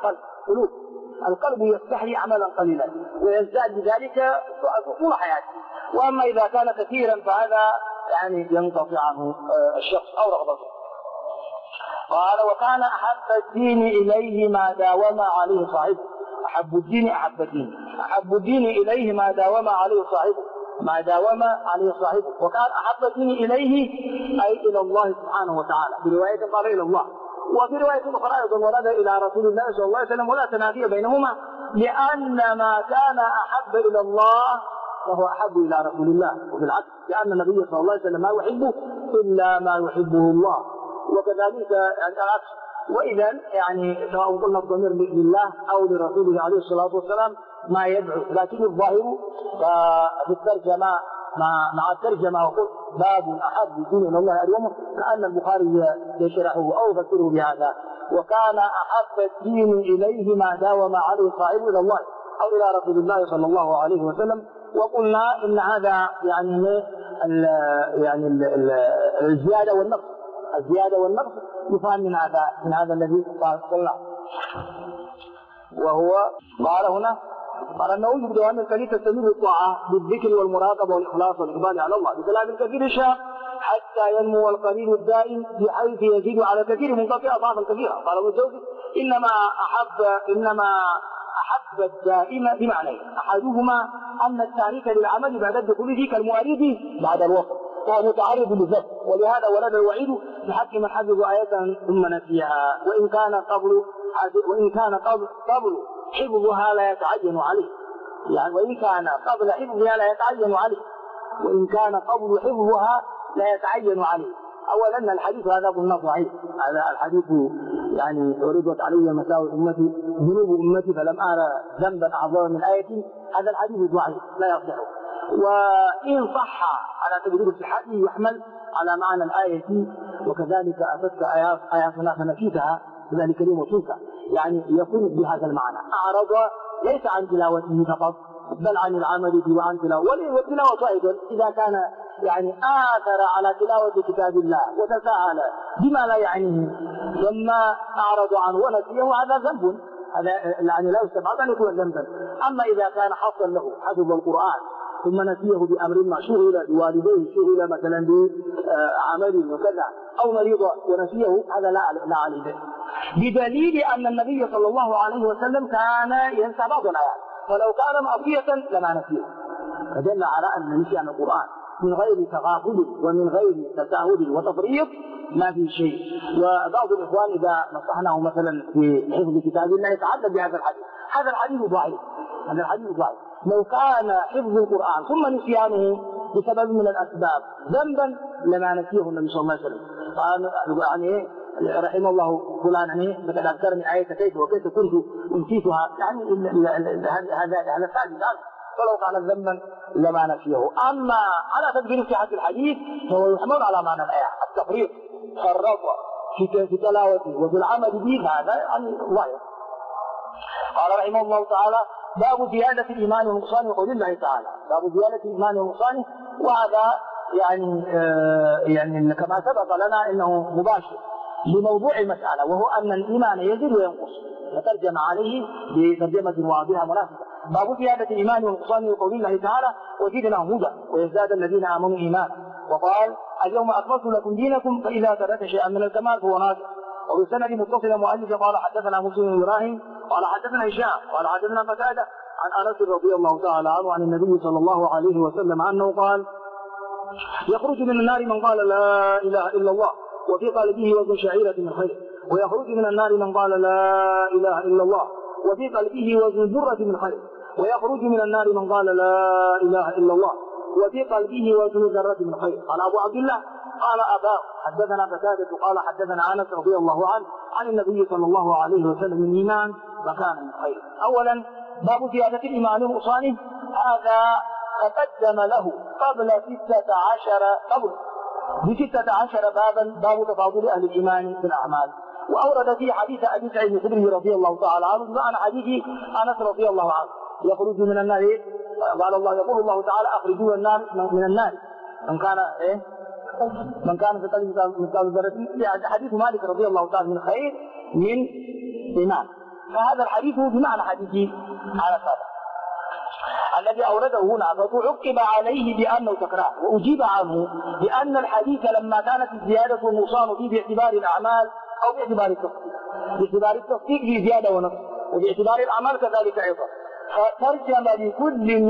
القلب يستحلي عملا قليلا ويزداد بذلك طول حياته. وأما إذا كان كثيرا فهذا يعني ينقطع عنه الشخص أو رغبته. قال وكان أحب الدين إليه ما داوم عليه صاحبه. أحب الدين إليه ما داوم عليه صاحبه، وكان أحب الدين إليه أي إلى الله سبحانه وتعالى، برواية قال إلى الله، وفي رواية أخرى أيضا ورد إلى رسول الله صلى الله عليه وسلم، ولا تنافي بينهما، لأن ما كان أحب إلى الله فهو أحب إلى رسول الله، وبالعكس لأن النبي صلى الله عليه وسلم ما يحبه إلا ما يحبه الله، وكذلك العكس. وإذا يعني سواء قلنا الضمير لله أو لرسوله عليه الصلاة والسلام ما يدعو، لكن الظاهر في الترجمة مع الترجمة وقل باب أحب الدين إلى الله أدومه، لأن البخاري يشرحه أو يفسره بهذا. وكان أحب الدين إليه ما داوم عليه صاحبه إلى الله أو إلى رسول الله صلى الله عليه وسلم. وقلنا إن هذا يعني الزيادة والنقص يفهم من هذا الذي قال وهو قال هنا قال أنه يجب أن الكلمة تستمر الطاعة بالذكر والمراقبة والإخلاص والإقبال على الله بكلام كثير شاء حتى ينمو القليل الدائم بحيث يزيد على كثير منقطع أضعافا كثيرة. قال ابن الجوزي إنما أحب الدائم بمعنى أحدهما أن التاريخ للعمل بعد الدخول فيه كالمؤرد بعد الوقت وهو متعرض للذات، ولهذا ولد الوعيد بحق من حفظ آية ثم نسيها وإن كان قبل حفظها لا يتعين عليه، يعني وإن كان قبل حفظها لا يتعين عليه. أولا الحديث هذا قلنا ضعيف، هذا الحديث يعني عرضت علي مساوئ أمتي ذنوب أمتي فلم أرى ذنبا أعظم من آية، هذا الحديث ضعيف لا يصح. وإن صح على تقدير صحته يحمل على معنى الآية، وكذلك أتتك آياتنا فنسيتها كذلك لي وصلت، يعني يكون بهذا المعنى. أعرض ليس عن تلاوته فقط بل عن العمل به وعن تلاوته، والتلاوة أيضا إذا كان يعني آثر على تلاوة كتاب الله وتساهل بما لا يعنيه ثم أعرض عنه ونسيه هذا ذنب، هذا يعني لا يستبعد أن يكون ذنبا. أما إذا كان حصل له حفظ القرآن ثم نسيه بأمر ما شغل بوالديه، شغل مثلا بعمل وكذا أو مريض ونسيه، هذا لا عليه، بدليل أن النبي صلى الله عليه وسلم كان ينسى بعض الآيات، فلو كان معصية لما نسيه، فدل على أن نسيان القرآن من غير تغافل ومن غير تساهل وتفريط ما في شيء. وبعض الإخوان إذا نصحناه مثلا في حفظ كتاب الله يتعدى بهذا الحديث، هذا الحديث ضعيف. لو كان حفظ القرآن ثم نسيانه بسبب من الأسباب ذنبا لما نسيه النبي صلى الله عليه وسلم. يعني رحم الله فلان يعني لقد أذكرني آية كيف وكيف كنت نسيتها، يعني هذا ثابت، فلو كان ذنبا لما نسيه. أما على تقدير صحة الحديث فهو يحمل على معنى الآية، التفريط فرط في تلاوته وفي العمل به، هذا يعني ظاهر. قال رحمه الله تعالى باب زيادة الإيمان والنقصان وقول الله تعالى، باب زيادة الإيمان والنقصان، وهذا يعني كما سبق لنا إنه مباشر لموضوع المسألة، وهو أن الإيمان يزيد وينقص، فترجم عليه بترجمة واضحة مناسبة. باب زيادة الإيمان ونقصانه وقول الله تعالى وزدناهم هدى ويزداد الذين آمنوا إيمانا، وقال اليوم أكملت لكم دينكم، فإذا ترك شيئا من الكمال فهو ناقص. وبالسند متصل مؤلف قال حدثنا مسلم بن إبراهيم قال حدثنا هشام قال حدثنا قتادة عن أنس رضي الله تعالى عنه عن النبي صلى الله عليه وسلم أنه قال يخرج من النار من قال لا إله إلا الله وفي قلبه وزن شعيرة من خير، ويخرج من النار من قال لا إله إلا الله وفي قلبه وزن ذرة من خير، ويخرج من النار من قال لا إله إلا الله وفي قلبه وزن ذرة من خير. قال أبو عبد الله قال أباه حدثنا قتادة قال حدثنا أنس رضي الله عنه عن النبي صلى الله عليه وسلم الإيمان مكان من خير. أولا باب زيادة الإيمان ونقصانه، هذا تقدم له قبل 16 بابا باب تفاضل أهل الإيمان بالأعمال، وأورد فيه حديث أبي سعيد الخدري رضي الله تعالى عنه بمعنى حديث أنس رضي الله عنه يخرج من النار، قال الله يقول الله تعالى أخرجوا النار من النار من كان في قلبه مثقال ذرة، يعني حديث مالك رضي الله تعالى من خير من إيمان. فهذا الحديث بمعنى حديث على هذا الذي أورده هنا، فتعقب عليه بأنه تكرار، وأجيب عنه بأن الحديث لما كانت الزيادة والنقصان فيه باعتبار الأعمال أو باعتبار التصديق، باعتبار التصديق في زيادة ونقص، وباعتبار الأعمال كذلك أيضا، فترجم لكل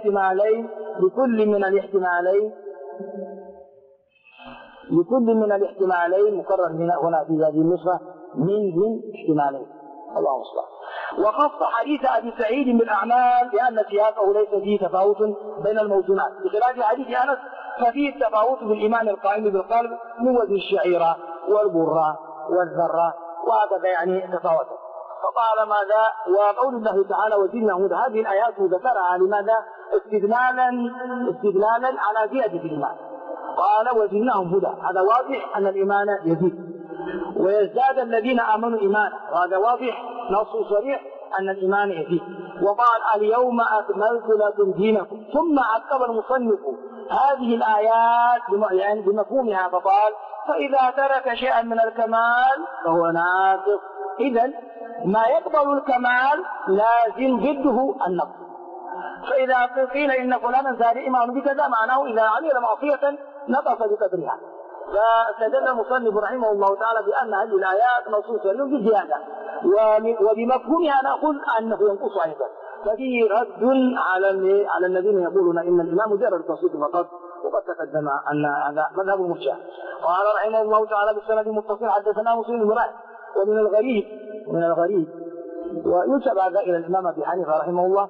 من الاحتمالين مكرر هنا في هذه النسخة من احتمالين، الله المستعان. وخص حديث أبي سعيد بالأعمال لأن سياقه ليس فيه تفاوت بين الموزونات، بخلاف حديث أنس ففيه التفاوت بالإيمان القائم بالقلب من وزن الشعيرة والبرة والذرة، وهكذا يعني تفاوت. فقال ماذا؟ وقول الله تعالى وزدناهم هدى، هذه الآيات ذكرها لماذا؟ استدلالا على زيادة الإيمان. قال وزدناهم هدى، هذا واضح أن الإيمان يزيد ويزداد الذين آمنوا إيمانا، وهذا واضح نص صريح أن الإيمان يزيد. وقال اليوم أكملت لكم دينكم، ثم عقب المصنف هذه الآيات يعني بمفهومها فقال فإذا ترك شيئا من الكمال فهو ناقص. إذن ما يقبل الكمال لازم ضده النقص. فإذا قيل إن فلانا زاد إيمان بكذا معناه إذا عمل معصية نقص بقدرها. فاستدل المصنف رحمه الله تعالى بأن هذه الآيات نصوصا بزيادة، وبمفهومها نقول أنه ينقص أيضا. ففيه رد على الذين يقولون إن الإمام مجرد التصديق فقط، وقد تقدم أن هذا مذهب المرجئة. قال رحمه الله تعالى بالسند المتصل حدثنا مسلم بن إبراهيم. ومن الغريب وينسب هذا إلى الإمام أبي حنيفة رحمه الله،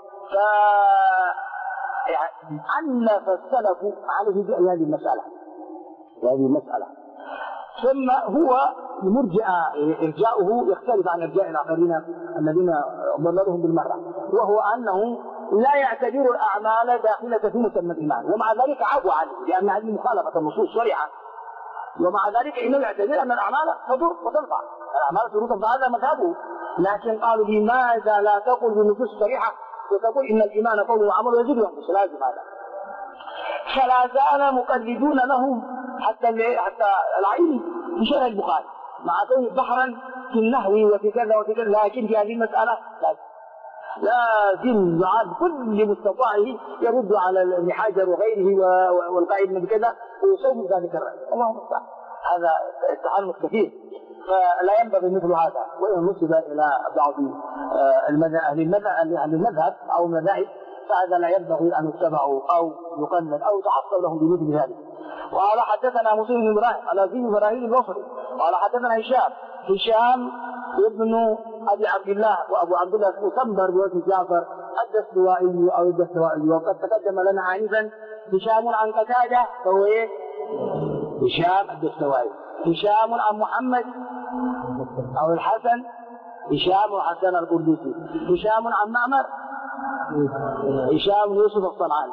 فعنف السلف عليه بهذه المسألة، ثم هو المرجئة إرجاؤه يختلف عن إرجاء الآخرين الذين ضللهم بالمرة، وهو أنه لا يعتبر الأعمال داخلة في مسمى الإيمان، ومع ذلك عفوا عنه لأن هذه مخالفة النصوص صريحة، ومع ذلك إنه يعتبر أن الأعمال تضر وتنفع، الأعمال تضر وتنفع، هذا مذهبه. لكن قالوا لماذا لا تقول بالنصوص الصريحة وتقول إن الإيمان قول وعمل ويزيد وينقص؟ لازم هذا. فلا زال مقلدون لهم حتى العين في شرح البخاري مع كونه بحرا في النحو وفي كذا وفي كذا، لكن في هذه المسألة لازم يعاد كل مستطاعه يرد على ابن حجر وغيره والقائد من كذا ويصوم ذلك الرأي. اللهم المستعان، هذا التعنت كثير، فلا ينبغي مثل هذا. وإن نسب إلى بعض أهل المذهب أو المذاهب فهذا لا ينبغي أن يتبعوا أو يقلد أو يتعصب لهم بمثل ذلك. وقال حدثنا مسلم بن إبراهيم الأزدي إبراهيم البصري قال حدثنا هشام ابن أبي عبد الله، وأبو عبد الله مسمر بوزن جعفر الدستوائي أو الدستوائي، وقد تقدم لنا عنيفا هشام عن قتادة فهو هشام الدستوائي، هشام عن محمد أو الحسن هشام وحسن القردوسي، هشام عن معمر هشام يوسف الصنعاني،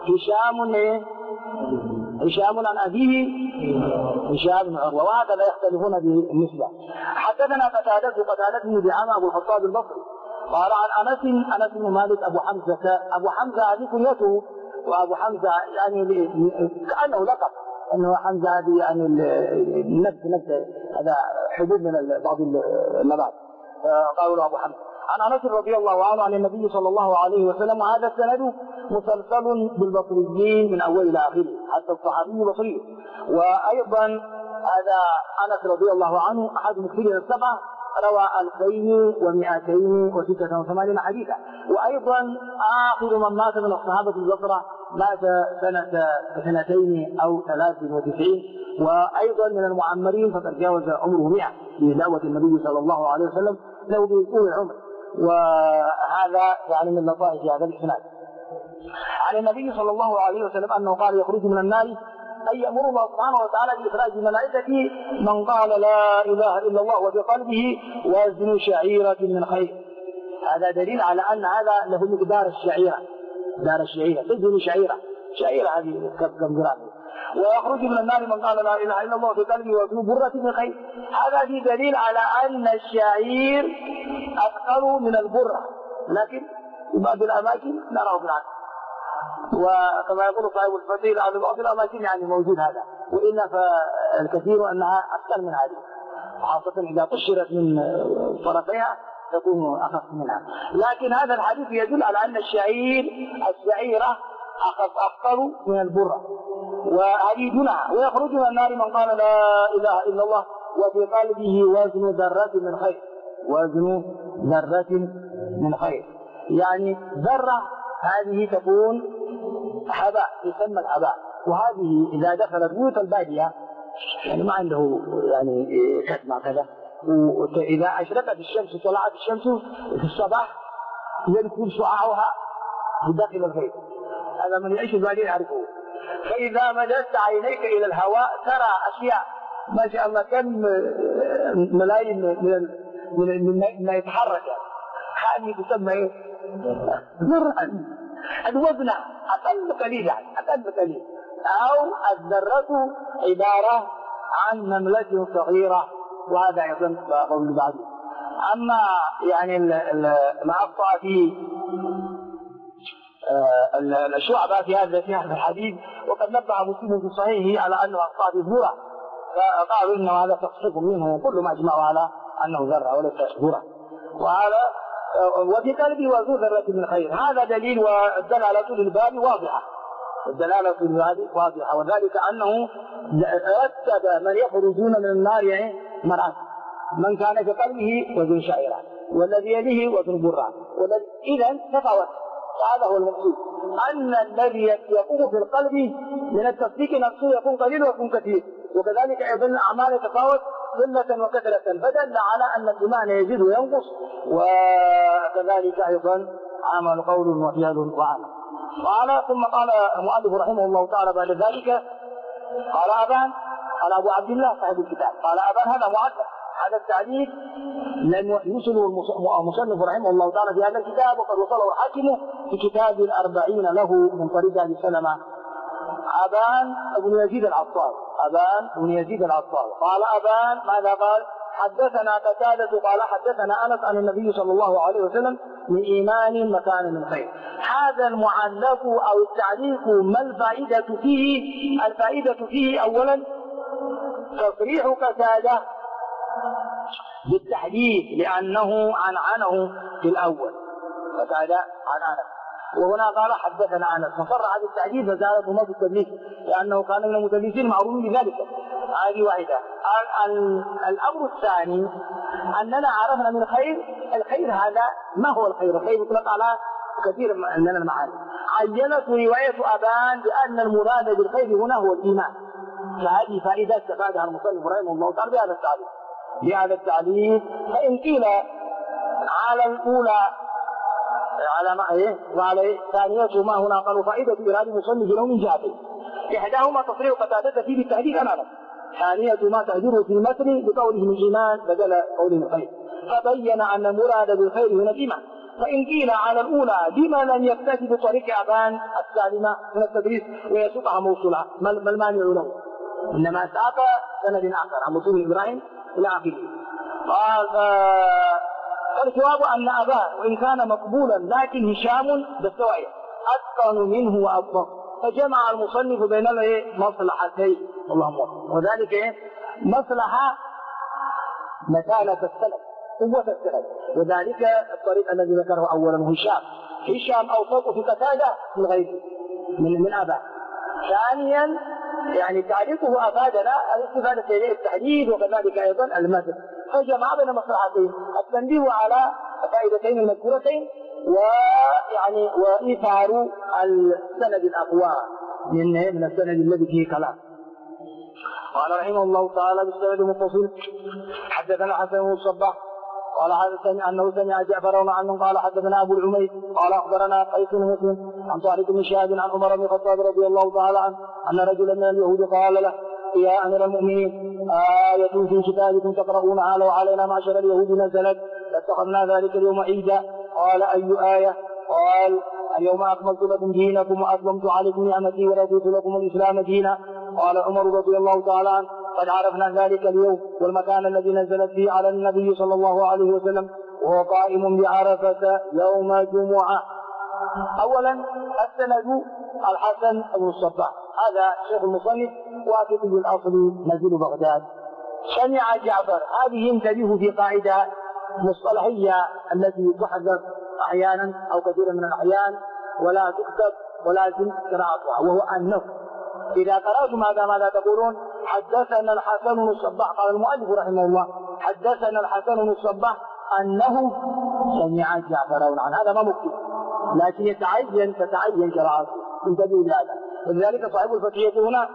هشام عن أبيه هشام بن عروة، وهكذا يختلفون بالنسبة. حدثنا قتادة بن دعامة أبو الخطاب البصري قال عن أنس بن مالك أبو حمزة هذه كنيته، وأبو حمزة يعني كأنه لقب أنه حمزة هذه يعني نبت هذا حبوب من بعض النبات، قالوا له أبو حمزة. عن أنس رضي الله عنه عن النبي صلى الله عليه وسلم، وهذا السند مسلسل بالبصريين من أول إلى آخره حتى الصحابي بصري. وأيضا هذا أنس رضي الله عنه أحد مكثرين السبعة، روى 2286 حديثا. وأيضا آخر من مات من الصحابة البصرة مات سنة 2 أو 93، وأيضا من المعمرين فقد جاوز عمره 100 بدعوة النبي صلى الله عليه وسلم له بطول العمر. وهذا يعني من لطائف هذا الإسناد. عن النبي صلى الله عليه وسلم أنه قال: يخرج من النار أي يأمر الله سبحانه وتعالى بإخراج ملائكته من قال لا إله إلا الله وفي قلبه وزن شعيرة من خير. هذا دليل على أن هذا له مقدار الشعيرة، دار الشعيرة تزن شعيرة هذه كم جرام. ويخرج من النار من قال لا إله إلا الله وفي قلبه وزن برة من خير. هذا في دليل على أن الشعير أثقل من البرة، لكن في بعض الأماكن نراه بالعكس. وكما يقول صاحب الفتيل على بعض الأماكن يعني موجود هذا، وإلا فالكثير أنها أثقل من هذه، خاصة إذا قشرت من طرفيها تكون أخف منها. لكن هذا الحديث يدل على أن الشعيرة أثقل من البرة، وهذه دونها. ويخرج من النار من قال لا إله إلا الله وفي قلبه وزن ذرة من خير، وزن ذرة من خير، يعني ذرة هذه تكون حباء، يسمى الحباء. وهذه إذا دخلت بيوت البادية يعني ما عنده يعني كتمة كذا، وإذا أشرقت الشمس طلعت الشمس في الصباح يكون شعاعها بداخل البيت، هذا من يعيش البادية يعرفه. فإذا مددت عينيك إلى الهواء ترى أشياء ما شاء الله كم ملايين من ما يتحرك، هذه تسمى ذرة، الوزن أقل قليل، أقل قليل. أو الذرة عبارة عن نملة صغيرة، وهذا أيضا قول بعض. أما يعني ما أخطأ فيه الشعبة في هذا الحديث، وقد نبه مسلم في صحيحه على أنه أخطأ في الذرة، فقالوا إنه هذا تصحيح منه، كل ما أجمعوا على أنه ذرة وليس ذرة. وهذا وفي قلبه وزن ذرة من خير، هذا دليل. والدلالة للباب واضحة، الدلالة للباب واضحة، وذلك أنه رتب من يخرجون من النار يعني مرأة، من كان في قلبه وزن شعيرة، والذي يليه وزن برة، إذن تفاوت. هذا هو المقصود، أن الذي يقوم في القلب من التصديق نفسه يكون قليل ويكون كثير، وكذلك أيضا الأعمال تتفاوت قلة وكثرة، فدل على أن الإيمان يزيد وينقص، وكذلك أيضا عمل قول وفعل وعمل. قال ثم قال المؤلف رحمه الله تعالى بعد ذلك: قال أبان، قال أبو عبد الله صاحب الكتاب، قال أبان هذا معلق، هذا التعليق لم يوصله المصنف رحمه الله تعالى في هذا الكتاب، وقد وصله الحاكم في كتاب 40 له من طريق أبي سلمة أبان بن يزيد العطار، أبان بن يزيد العطار. قال أبان ماذا قال؟ حدثنا قتادة قال حدثنا أنس عن النبي صلى الله عليه وسلم: من إيمان مكان من خير. هذا المعلق أو التعليق ما الفائدة فيه؟ الفائدة فيه أولا تصريح قتادة بالتحديث، لأنه عنعنه في الأول، قتادة عن أنس، وهنا قال حدثنا أنس، فصرح بالتحديث فزاد ما في التدليس، لأنه كان من المدلسين معروفين بذلك. هذه واحدة. الأمر الثاني أننا عرفنا من الخير هذا ما هو الخير؟ الخير يطلق على كثير من المعاني. عينت رواية أبان بأن المراد بالخير هنا هو الإيمان، فهذه فائدة استفادها المصنف رحمه الله تعالى بهذا التعليق. فإن قيل على الأولى على ما إيه وعلى ثانية ما هنا قالوا فائدة إرادة المصنف له من جهتين: إحداهما تصريح قتادة فيه بالتحديد أمامه، ثانية ما تهجره في المتن بقوله من إيمان بدل قوله من خير، فبين أن المراد بالخير هنا الإيمان. فإن قيل على الأولى بما لم يكتفي بطريق أبان السالمة من التدريس ويسوقها موصولة، ما المانع له؟ إنما ساق سند آخر عن مسلم إبراهيم إلى آخره. قال فالجواب أن أبان وإن كان مقبولا لكن هشام بالسوائل أتقن منه وأضبط، فجمع المصنف بين المصلحتين، اللهم وفق. وذلك مصلحة متانة السند، قوة السند، وذلك الطريق الذي ذكره أولا هشام أوثق في قتادة من غيره من آباء. ثانيا يعني تعليقه أفادنا الاستفادة إليه التحديد، وكذلك أيضا المثل، فجمع بين مصلحتين: التنبيه على فائدتين المذكورتين، ويعني وإيثار السند الأقوى من السند الذي فيه كلام. قال رحمه الله تعالى بالسند المتصل: حدثنا حسن بن الصباح قال حدثني انه سمع جعفر عنه قال حدثنا ابو العميد قال اخبرنا قيس بن مسلم عن طارق بن شهاب عن عمر بن الخطاب رضي الله تعالى عنه ان رجلا من اليهود قال له: يا امير المؤمنين، آية في كتابكم تقرؤونها لو علينا معشر اليهود نزلت لاتخذنا ذلك اليوم عيدا. قال: اي آية؟ قال: اليوم اكملت لكم دينكم واتممت عليكم نعمتي ورضيت لكم الاسلام دينا. قال عمر رضي الله تعالى عنه: قد عرفنا ذلك اليوم والمكان الذي نزلت فيه على النبي صلى الله عليه وسلم وهو قائم بعرفة يوم جمعة. أولا السند الحسن بن الصباح، هذا شيخ المصنف واثق بالأصل نزيل بغداد. سمع جعفر، هذه انتبهوا في قاعدة مصطلحية التي تحذف أحيانا أو كثيرا من الأحيان ولا تكتب ولكن قراءتها، وهو أنه إذا قرأتم ماذا تقولون؟ حدثنا الحسن بن الصباح. قال المؤلف رحمه الله: حدثنا الحسن بن الصباح أنه سمع جعفر عنه. هذا ما مكتوب، لكن تتعين قراءته، انتبهوا لهذا. ولذلك صاحب الفتح هنا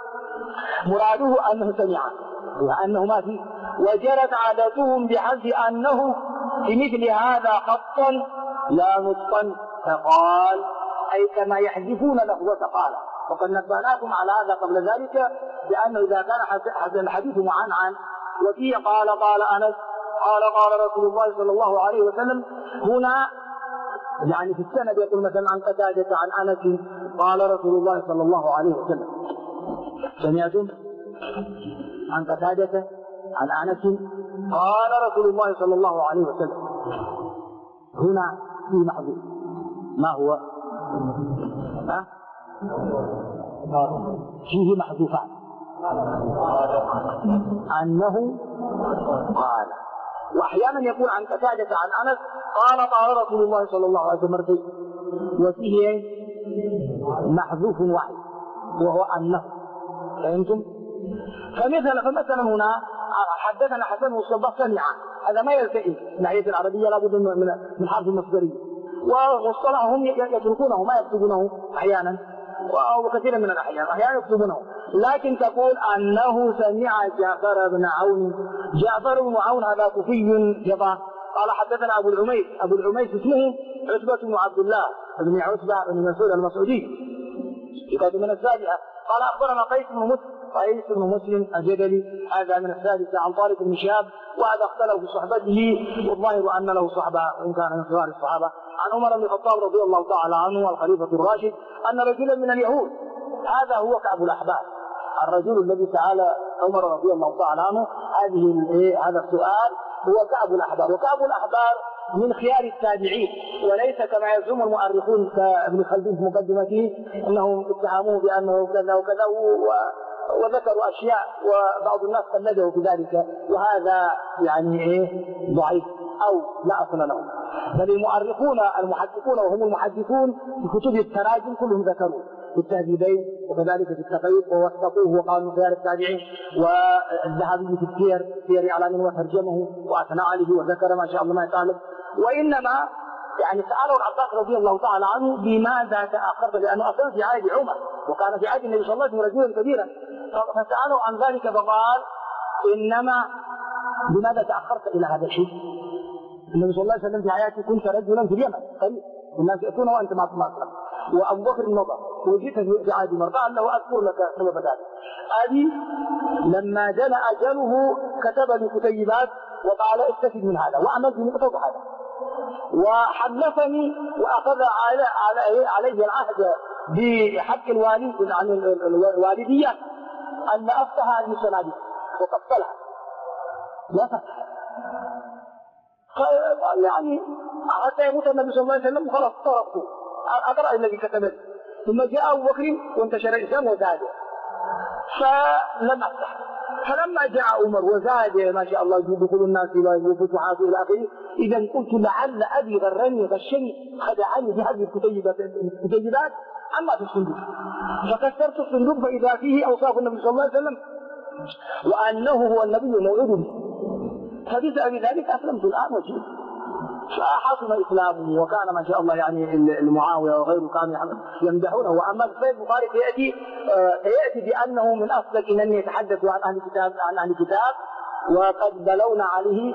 مراده أنه سمع وأنه ما فيه، وجرت عادتهم بحذف أنه في مثل هذا خطا لا نطقا، فقال أي كما يحذفون لفظة قال. وقد نبهناكم على هذا قبل ذلك بأنه إذا كان الحديث معنعن وفيه قال أنس قال رسول الله صلى الله عليه وسلم، هنا يعني في السند يقول مثلا عن قتادة عن أنس قال رسول الله صلى الله عليه وسلم. سمعتم؟ عن قتادة عن أنس قال رسول الله صلى الله عليه وسلم. هنا في محذوف، ما هو؟ فيه محذوفان: أنه قال، وأحيانا يقول عن قتادة عن أنس قال رسول الله صلى الله عليه وسلم، وفيه محذوف واحد وهو أنه. فهمتم؟ فمثلا هنا حدثنا حسن بن الصباح سمع، هذا ما يلتئم ناحية العربية، لابد من حرف المصدرية، واصطلحهم يتركونه ما يكتبونه أحيانا وكثيرا من الأحيان أحيانا يكتبونه، لكن تقول أنه سمع جعفر بن عون. جعفر بن عون هذا كوفي ثقة. قال حدثنا أبو العميس اسمه عتبة بن عبد الله بن عتبة بن مسعود المسعودي ثقة من السابعة. قال أخبرنا قيس بن مسلم الجدلي، هذا من السادسة، عن طارق بن شهاب، وهذا اختلف في صحبته، والظاهر أن له صحبة وإن كان من صغار الصحابة، عن عمر بن الخطاب رضي الله تعالى عنه الخليفة الراشد، أن رجلا من اليهود، هذا هو كعب الأحبار، الرجل الذي سأل عمر رضي الله تعالى عنه هذا السؤال هو كعب الأحبار. وكعب الأحبار من خيار التابعين، وليس كما يزعم المؤرخون كابن خلدون في مقدمته انهم اتهموه بانه كذا وكذا وذكروا اشياء، وبعض الناس قلده في ذلك، وهذا يعني ضعيف او لا اصل له. بل المؤرخون المحدثون وهم المحدثون في كتب التراجم كلهم ذكروا في التهذيبين وكذلك في التقريب، ووثقوه وقالوا خيار التابعين. والذهبي في سير اعلام وترجمه واثنى عليه وذكر ما شاء الله ما يتعلم. وانما يعني سأله العباس رضي الله تعالى عنه بماذا تأخرت، لأنه أصلا في عهد عمر وكان في عهد النبي صلى الله عليه وسلم رجلا كبيرا، فسأله عن ذلك فقال: إنما لماذا تأخرت إلى هذا الشيء؟ النبي صلى الله عليه وسلم في حياته كنت رجلا في اليمن قريب، الناس يأتون وأنت ما أسلم، وأبو بكر مضى وجئت في عهد عمر، قال له: أذكر لك سبب ذلك. أبي لما جل أجله كتب لي كتيبات وقال: استفد من هذا وأعمل بمقتضى هذا، وحلفني وأخذ عليه العهد بحق الوالد عن الوالدية أن أفتح هذه الصناديق، وقفلها لا فتح. يعني حتى يموت النبي صلى الله عليه وسلم وخلاص طرقته، أقرأ الذي كتب لي. ثم جاء أبو بكر وانتشر الإسلام وزاد، فلم أفتح. فلما جاء عمر وزاد ما شاء الله دخول الناس وفتوحات إلى آخره، إذا قلت لعل أبي غرني غشني خدعني بهذه الكتيبات أما في الصندوق. فكسرت الصندوق فإذا فيه أوصاف النبي صلى الله عليه وسلم وأنه هو النبي الموعود به. فبسبب ذلك أسلمت الآن وجئت. فحصل إسلامه وكان ما شاء الله يعني المعاوية وغيره كانوا يمدحونه. وأما في البخاري سيأتي بأنه من أصدق من يتحدث عن أهل الكتاب وقد بلونا عليه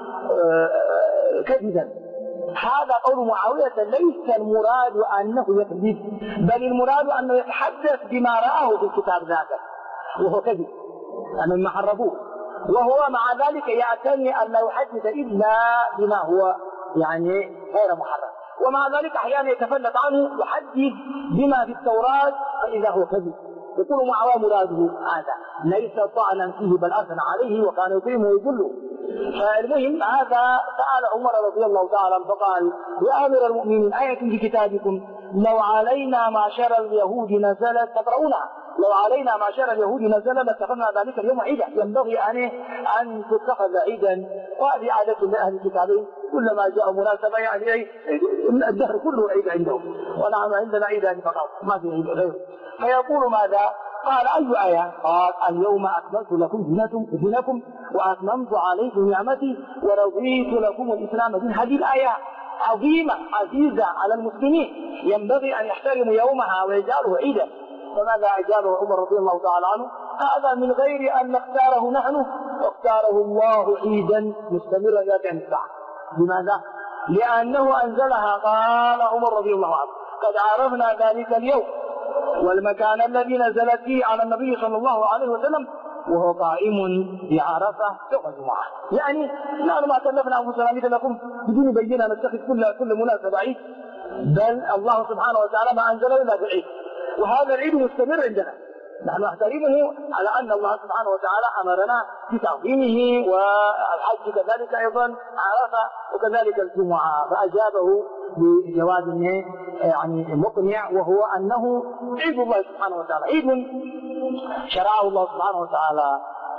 كذبا. هذا قول معاوية ليس المراد أنه يكذب، بل المراد أنه يتحدث بما رآه في الكتاب ذاته وهو كذب مما حرفوه، وهو مع ذلك يعتني أن لا يحدث إلا بما هو يعني غير محرم، ومع ذلك أحيانا يتفلت عنه يحدث بما في التوراة فإذا هو كذب. يقول معاوية مراده هذا ليس طعنا فيه بل أثنى عليه وكان يقيمه ويذله. فالمهم هذا سأل عمر رضي الله تعالى عنه فقال: يا أمير المؤمنين آية في كتابكم لو علينا معشر اليهود نزلت تقرؤونها، لو علينا معشر اليهود نزلت لاتخذنا ذلك اليوم عيدا، ينبغي أن تتخذ عيدا. وهذه عادة لأهل الكتابين كلما جاء مناسبة يعني الدهر كله عيد عندهم، ونحن عندنا عيدان فقط ما في عيد غيره. فيقول ماذا؟ قال: أي آية؟ قال: اليوم أكملت لكم دينكم وأتممت عليكم نعمتي ورضيت لكم الإسلام دينا. هذه الآية عظيمة عزيزة على المسلمين، ينبغي أن يحترموا يومها ويجعله عيدا. فماذا أجابه عمر رضي الله تعالى عنه؟ هذا من غير أن نختاره نحن، واختاره الله عيدا مستمرا إلى قيام الساعة. لماذا؟ لأنه أنزلها. قال عمر رضي الله عنه: قد عرفنا ذلك اليوم والمكان الذي نزلت فيه على النبي صلى الله عليه وسلم وهو قائم بعرفة يوم الجمعة. يعني نحن ما كلفنا أنفسنا مثل لكم بدون بينة نتخذ كل مناسبة عيد، بل الله سبحانه وتعالى ما أنزله إلا في العيد، وهذا العيد مستمر عندنا. نحن نحترمه على أن الله سبحانه وتعالى أمرنا بتعظيمه، والحج كذلك أيضا عرفة وكذلك الجمعة. فأجابه بجواب يعني مقنع، وهو أنه عيد الله سبحانه وتعالى، عيد شرعه الله سبحانه وتعالى.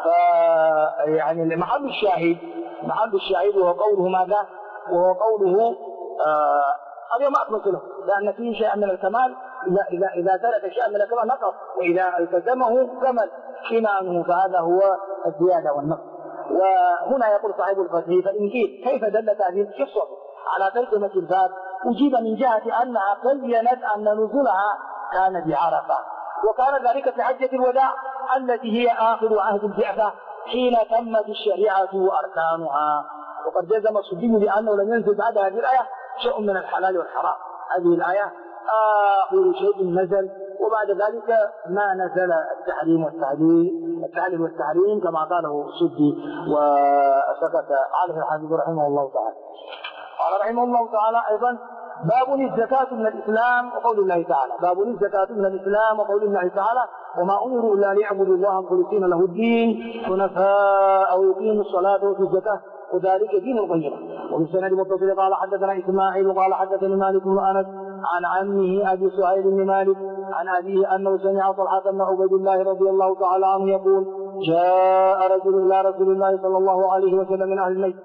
يعني محل الشاهد وهو قوله ماذا؟ وهو قوله اليوم أكملت له، لأن فيه شيء من الكمال إذا ترك شيئا من الكمال نقص، وإذا التزمه كمل إيمانه، فهذا هو الزيادة والنقص. وهنا يقول صاحب الفتح: فإن قيل كيف دلت هذه القصة على ترجمة الباب؟ أجيب من جهة أنها بينت أن نزولها كان بعرفة، وكان ذلك في حجة الوداع التي هي آخر عهد البعثة حين تمت الشريعة وأركانها. وقد جزم السدي بأنه لم ينزل بعد هذه الآية شيء من الحلال والحرام. هذه الآية آخر شيء نزل، وبعد ذلك ما نزل التحليل والتحريم كما قاله السدي وسكت عليه الحافظ رحمه الله تعالى. قال رحمه الله تعالى أيضا: باب الزكاة من الإسلام وقول الله تعالى. باب الزكاة من الإسلام وقول الله تعالى: وما أمروا إلا ليعبدوا الله مخلصين له الدين حنفاء ويقيموا الصلاة ويؤتوا الزكاة وذلك دين القيمة. وفي السند المتصل قال حدثنا إسماعيل قال حدثني مالك بن أنس عن عمه أبي سهيل بن مالك عن أبيه أنه سمع طلحة بن عبيد الله رضي الله تعالى عنه يقول: جاء رجل إلى رسول الله صلى الله عليه وسلم من أهل البيت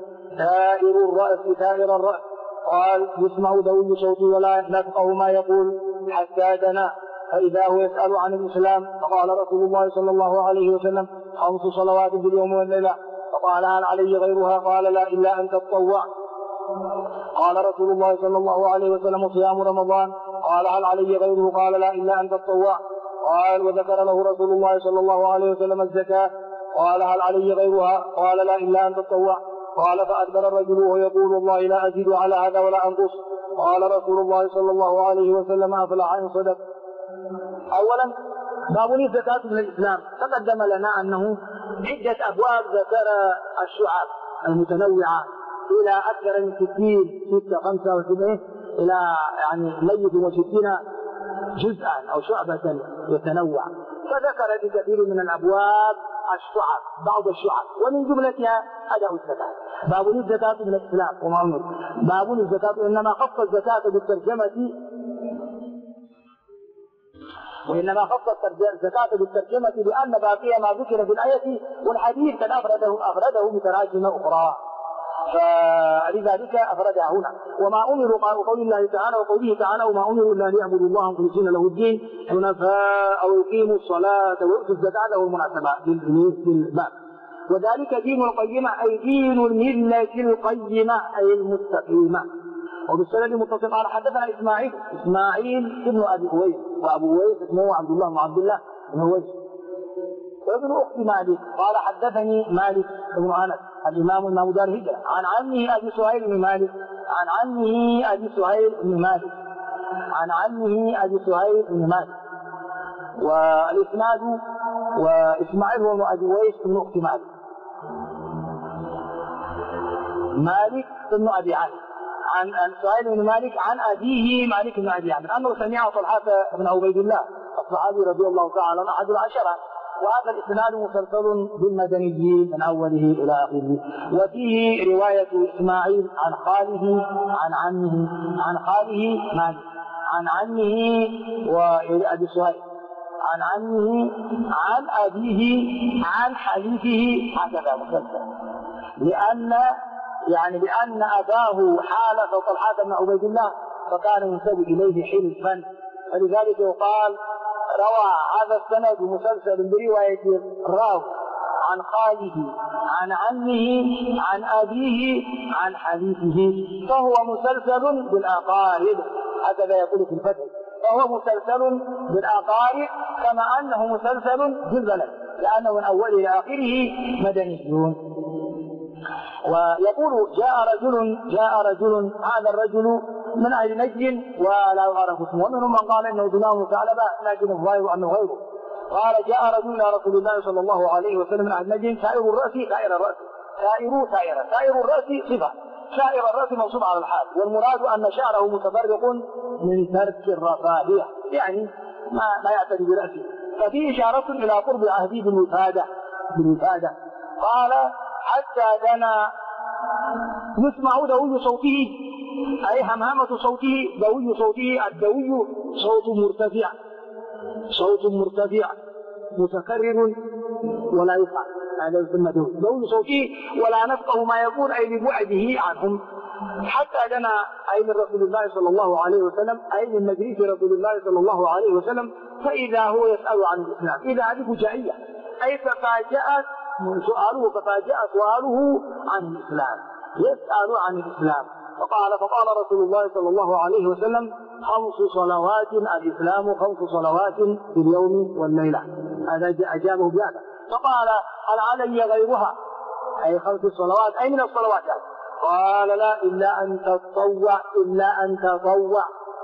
ثائر الرأس، قال: يسمع دوي صوتي ولا نفقه ما يقول، حتى دنا فإذا هو يسأل عن الإسلام. فقال رسول الله صلى الله عليه وسلم: 5 صلوات في اليوم والليلة. فقال: هل علي غيرها؟ قال: لا إلا أن تتطوع. قال رسول الله صلى الله عليه وسلم: صيام رمضان. قال: هل علي غيره؟ قال: لا إلا أن تتطوع. قال: وذكر له رسول الله صلى الله عليه وسلم الزكاة. قال: هل علي غيرها؟ قال: لا إلا أن تتطوع. قال: فأدبر الرجل وهو يقول: والله لا أزيد على هذا ولا أنقص. قال رسول الله صلى الله عليه وسلم: أفلح إن صدق. أولا باب الزكاة من الإسلام. تقدم لنا أنه عدة أبواب ذكر الشعب المتنوعة إلى أكثر من 65 إلى يعني 160 جزءا أو شعبة يتنوع. فذكر بكثير من الأبواب الشعب، بعض الشعب، ومن جملتها أداء الزكاة. باب الزكاة من الإسلام وما أمر. باب الزكاة إنما خص الزكاة بالترجمة وإنما خص الزكاة بالترجمة لأن باقي ما ذكر في الآية والحديث قد أفرده بتراجم أخرى، فلذلك أفردها هنا. وما أمروا قول الله تعالى وقوله تعالى وما أمروا إلا ليعبدوا الله مخلصين له الدين حنفاء ويقيموا الصلاة ويؤتوا الزكاة له المناسبة للباب. وذلك دين القيمة أي دين الملة القيمة أي المستقيمة. وبالسند المتصل قال حدثنا إسماعيل ابن أبي أويس، وأبو أويس اسمه عبد الله بن عبد الله بن أويس وابن أخت مالك قال حدثني مالك بن أنس الإمام دار الهجرة عن عمه أبي سهيل بن مالك عن عمه أبي سهيل بن مالك عن عمه أبي سهيل بن مالك. والإسناد وإسماعيل هو أبي أويس بن أخت مالك بن أبي علي عن سهيل بن مالك عن أبيه مالك بن أبي عامر أنه سمع طلحة بن عبيد الله الصحابي رضي الله تعالى عنه أحد العشرة. وهذا الإسناد مسلسل بالمدنيين من أوله إلى آخره. وفيه رواية إسماعيل عن خاله عن عمه عن خاله مالك عن عمه وأبي سهيل عن عمه عن أبيه عن حليفه هكذا مسلسل، لأن أباه حالف طلحة بن عبيد الله فكان ينسب إليه حلفا، فلذلك يقال روى هذا السند مسلسل برواية الراوي عن خاله عن عمه عن أبيه عن حليفه، فهو مسلسل بالأقارب هكذا يقول في الفتح، فهو مسلسل بالأقارب كما أنه مسلسل بالبلد لأنه من أوله إلى آخره مدنيون. ويقول جاء رجل هذا الرجل من أهل نجد ولا يعرف اسمه، ومنهم من قال إنه دينار ثعلبة لكن الظاهر أنه غيره. قال جاء رجل إلى رسول الله صلى الله عليه وسلم من أهل نجد سائر الرأس سائر الرأس صفة، سائر الرأس منصوب على الحال، والمراد أن شعره متفرق من ترك الرفاهية يعني ما يعتني برأسه، ففيه إشارة إلى قرب عهده بالوفادة. قال حتى دنا نسمع دوي صوته أي همهمة صوته دوي صوته، الدوي صوت مرتفع متكرر ولا يفعل، هذا يسمى دوي صوته ولا نفقه ما يقول أي لبعده عنهم. حتى دنا أي من رسول الله صلى الله عليه وسلم أي من مجلس رسول الله صلى الله عليه وسلم، فإذا هو يسأل عن الإسلام، إذا هذه فجائية أي ففاجأ سؤاله عن الإسلام، يسأل عن الإسلام. فقال رسول الله صلى الله عليه وسلم 5 صلوات الإسلام 5 صلوات في اليوم والليلة، هذا أجابه بهذا. فقال هل علي غيرها أي 5 صلوات أي من الصلوات يعني؟ قال لا إلا أن تطوع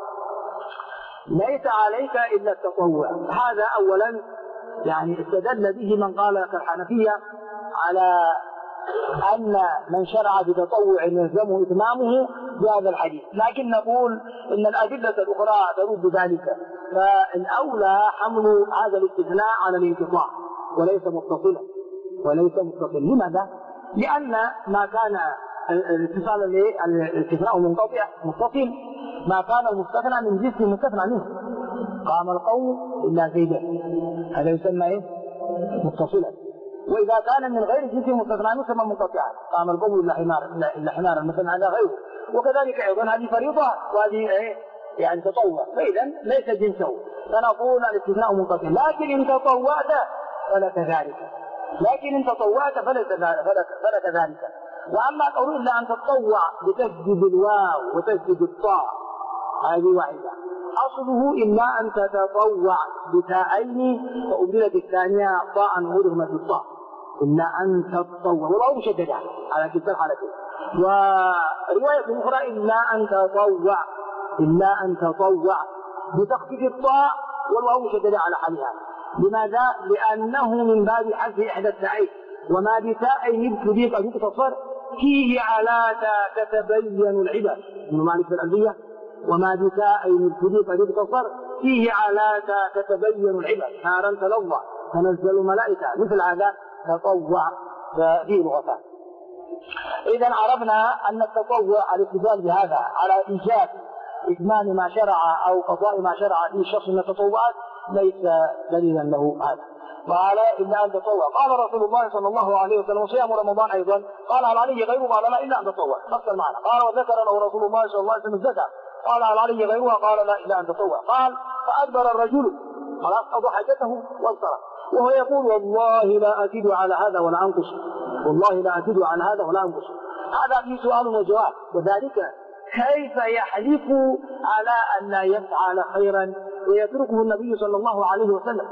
ليس عليك إلا التطوع. هذا أولا يعني استدل به من قال كالحنفية على أن من شرع بتطوع يلزمه إتمامه بهذا الحديث، لكن نقول إن الأدلة الأخرى ترد ذلك، فالأولى حمل هذا الاستثناء على الانقطاع وليس متصلا. لماذا؟ لأن ما كان الاستثناء منقطع متصل ما كان المستثنى من جنس المستثنى منه. قام القوم إلا زيدا هذا يسمى متصلا، وإذا كان من غير جنس المستثنى يسمى منقطعا، قام القوم إلا حمارا مثلا هذا غيره. وكذلك أيضا هذه فريضة وهذه يعني تطوع، فإذا ليس جنسه، فنقول الاستثناء منقطع. لكن إن تطوعت فلك ذلك. وأما قول إلا أن تتطوع بتسجد الواو وتسجد الطاء هذه واحدة، أصله إلا أن تتطوع بتاءين فأبدلت الثانية طاء ورغمت الطاء، إلا أن تتطوع والواو مشددة على كلتا الحالتين. ورواية أخرى إلا أن تطوع بتخفيف الطاء والواو مشددة على حالها. لماذا؟ لأنه من باب حذف إحدى التاءين، وما بتاءين ابتدي قد يقتصر فيه على تتبين العبر من مالك الألبية، وما بتاءين ابتدي قد يقتصر فيه على تتبين العبر، نارا تلظى تنزل ملائكة مثل هذا تطوع فيه لغتان. إذا عرفنا أن التطوع الاستدلال بهذا على إيجاب إتمام ما شرع أو قضاء ما شرع فيه الشخص من التطوعات ليس دليلا له هذا. قال إلا أن تطوع. قال رسول الله صلى الله عليه وسلم صيام رمضان أيضا. قال هل علي غيره؟ قال لا إلا أن تطوع. نفس المعنى. قال وذكر له رسول الله صلى الله عليه وسلم الزكاة. قال هل علي غيرها؟ قال لا إلا أن تطوع. قال فأدبر الرجل خلاص قضى حاجته وانصرف وهو يقول والله لا أزيد على هذا ولا أنقص، والله لا أزيد على هذا ولا أنقص. هذا في سؤال وجواب، وذلك كيف يحلف على أن لا يفعل خيرا ويتركه النبي صلى الله عليه وسلم؟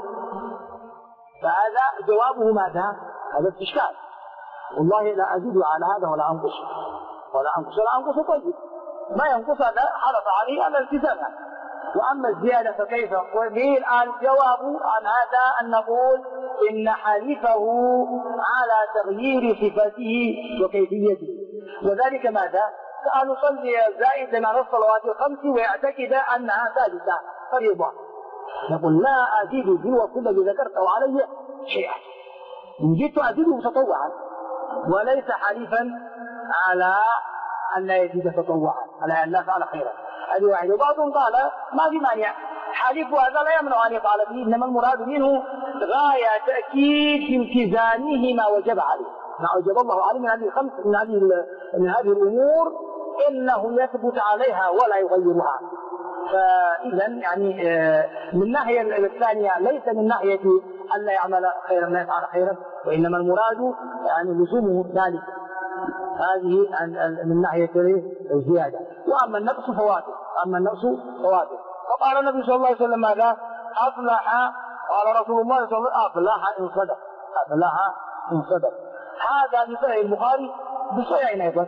فهذا جوابه ماذا؟ هذا استشكال. والله لا أزيد على هذا ولا أنقص ولا أنقص ولا أنقص. طيب ما ينقص هذا حلف عليه على الالتزام. وأما الزيادة فكيف؟ وفيه الآن جواب عن هذا أن نقول إن حلفه على تغيير صفته وكيفيته. وذلك ماذا؟ كأن يصلي زائدا على الصلوات الخمس ويعتقد أنها ثالثة فريضة. نقول لا أزيد في الوقت الذي ذكرته علي شيئا، إن جئت أزيده تطوعا وليس حليفا على أن لا يزيد تطوعا، على أن لا يفعل خيرا. هذه واحدة. وبعضهم قال ما في مانع، حليف هذا لا يمنع أن يفعل فيه، إنما المراد منه غاية تأكيد امتثاله ما وجب عليه، ما وجب الله عليه من هذه الخمس من هذه الأمور إنه يثبت عليها ولا يغيرها. فإذا يعني من الناحية الثانية ليس من ناحية أن لا يعمل خيرا لا يفعل خيرا، وإنما المراد يعني لزومه ذلك. هذه من ناحية الزيادة. وأما النقص فواته، أما النقص فواته. فقال النبي صلى الله عليه وسلم ماذا؟ أفلح. قال رسول الله صلى الله عليه وسلم أفلح إن صدق، أفلح إن صدق. هذا في صحيح البخاري بصحيحين أيضا،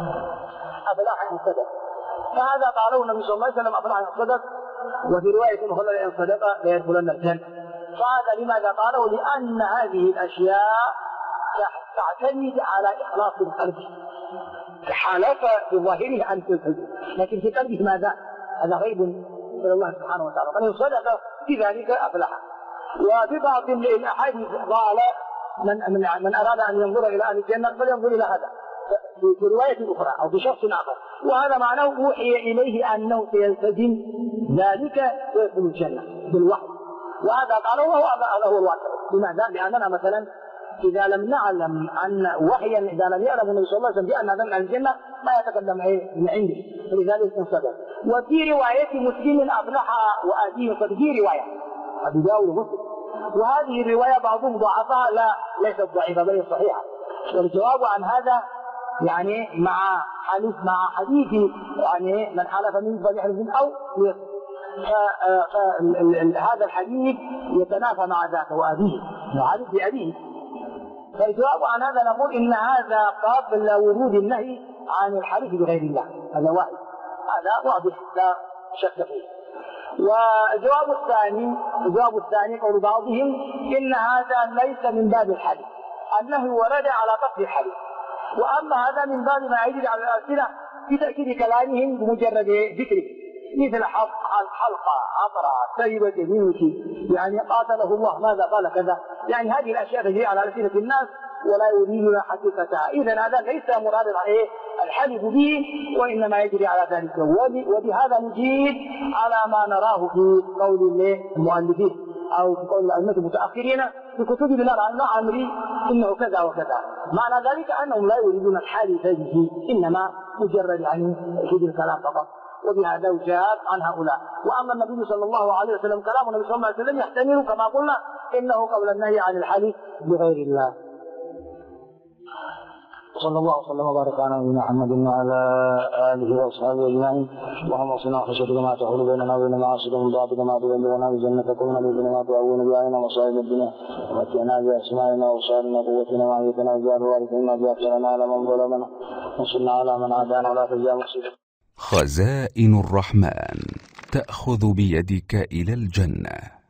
أفلح إن صدق. فهذا قاله النبي صلى الله عليه وسلم أفلح إن صدق، وفي رواية أخرى إن صدق ليدخلن الجنة. فهذا لماذا قاله؟ لأن هذه الأشياء تعتمد على إخلاص القلب. حالات في ظاهره عن تلك، لكن في قلبه ماذا؟ هذا غيب إلى الله سبحانه وتعالى. فإن صدق في ذلك أفلح. وفي بعض الأحاديث قال من أراد أن ينظر إلى أهل الجنة فلينظر إلى هذا في رواية أخرى أو بشخص آخر. وهذا معناه أوحي إليه أنه سيلتزم ذلك ويدخل الجنة بالوحي. وهذا قاله وهو الواقع. لماذا؟ لأننا مثلا إذا لم نعلم أن وحيا، إذا لم يعلم النبي صلى الله عليه وسلم بأن هذا من الجنة ما يتكلم من عنده، فلذلك انصدق. وفي رواية مسلم أفلح وآتيه قد في رواية أبي داود ومسلم، وهذه الرواية بعضهم ضعفها، لا ليست ضعيفة بل صحيحة. والجواب عن هذا يعني مع حديث يعني من حلف منه فليحلف أو ليصدق. فهذا الحديث يتنافى مع ذاك وأبيه، وعدد بأبيه. فالجواب عن هذا نقول إن هذا قبل ورود النهي عن الحلف بغير الله. هذا واحد، هذا واضح لا شك فيه. والجواب الثاني قول بعضهم إن هذا ليس من باب الحلف، أنه ورد على قصد الحلف. وأما هذا من باب ما يجري على الألسنة في تأكيد كلامهم بمجرد ذكره، مثل حلقة عطرة سيبة يمشي يعني قاتله الله ماذا قال كذا، يعني هذه الأشياء تجري على ألسنة الناس ولا يريدون حقيقتها. إذن هذا ليس مراد الحلف به، وإنما يجري على ذلك. وبهذا نجيب على ما نراه في قول المؤلفين أو في قول الأئمة المتأخرين في كتب العمري إنه كذا وكذا. معنى ذلك أنهم لا يريدون الحلف به، إنما مجرد يعني كذب الكلام فقط. وبهذا يجاب عن هؤلاء. وأما النبي صلى الله عليه وسلم كلام النبي صلى الله عليه وسلم يحتمل كما قلنا إنه قبل النهي عن الحلف بغير الله. صلى الله وسلم وبارك على نبينا محمد وعلى آله وأصحابه أجمعين. اللهم اصلنا خشيتك ما تحول بيننا وبين معاصيك من طاعتك ما تبلغنا بجنتك ومن اليقين ما تعون بأعيننا مصائب الدنيا ومتعنا بأسماعنا وأبصارنا وقوتنا وعافيتنا واجعل الوارث منا واجعل على من ظلمنا وانصرنا على من عادانا ولا تجعل مصيبتنا. خزائن الرحمن تأخذ بيدك إلى الجنة.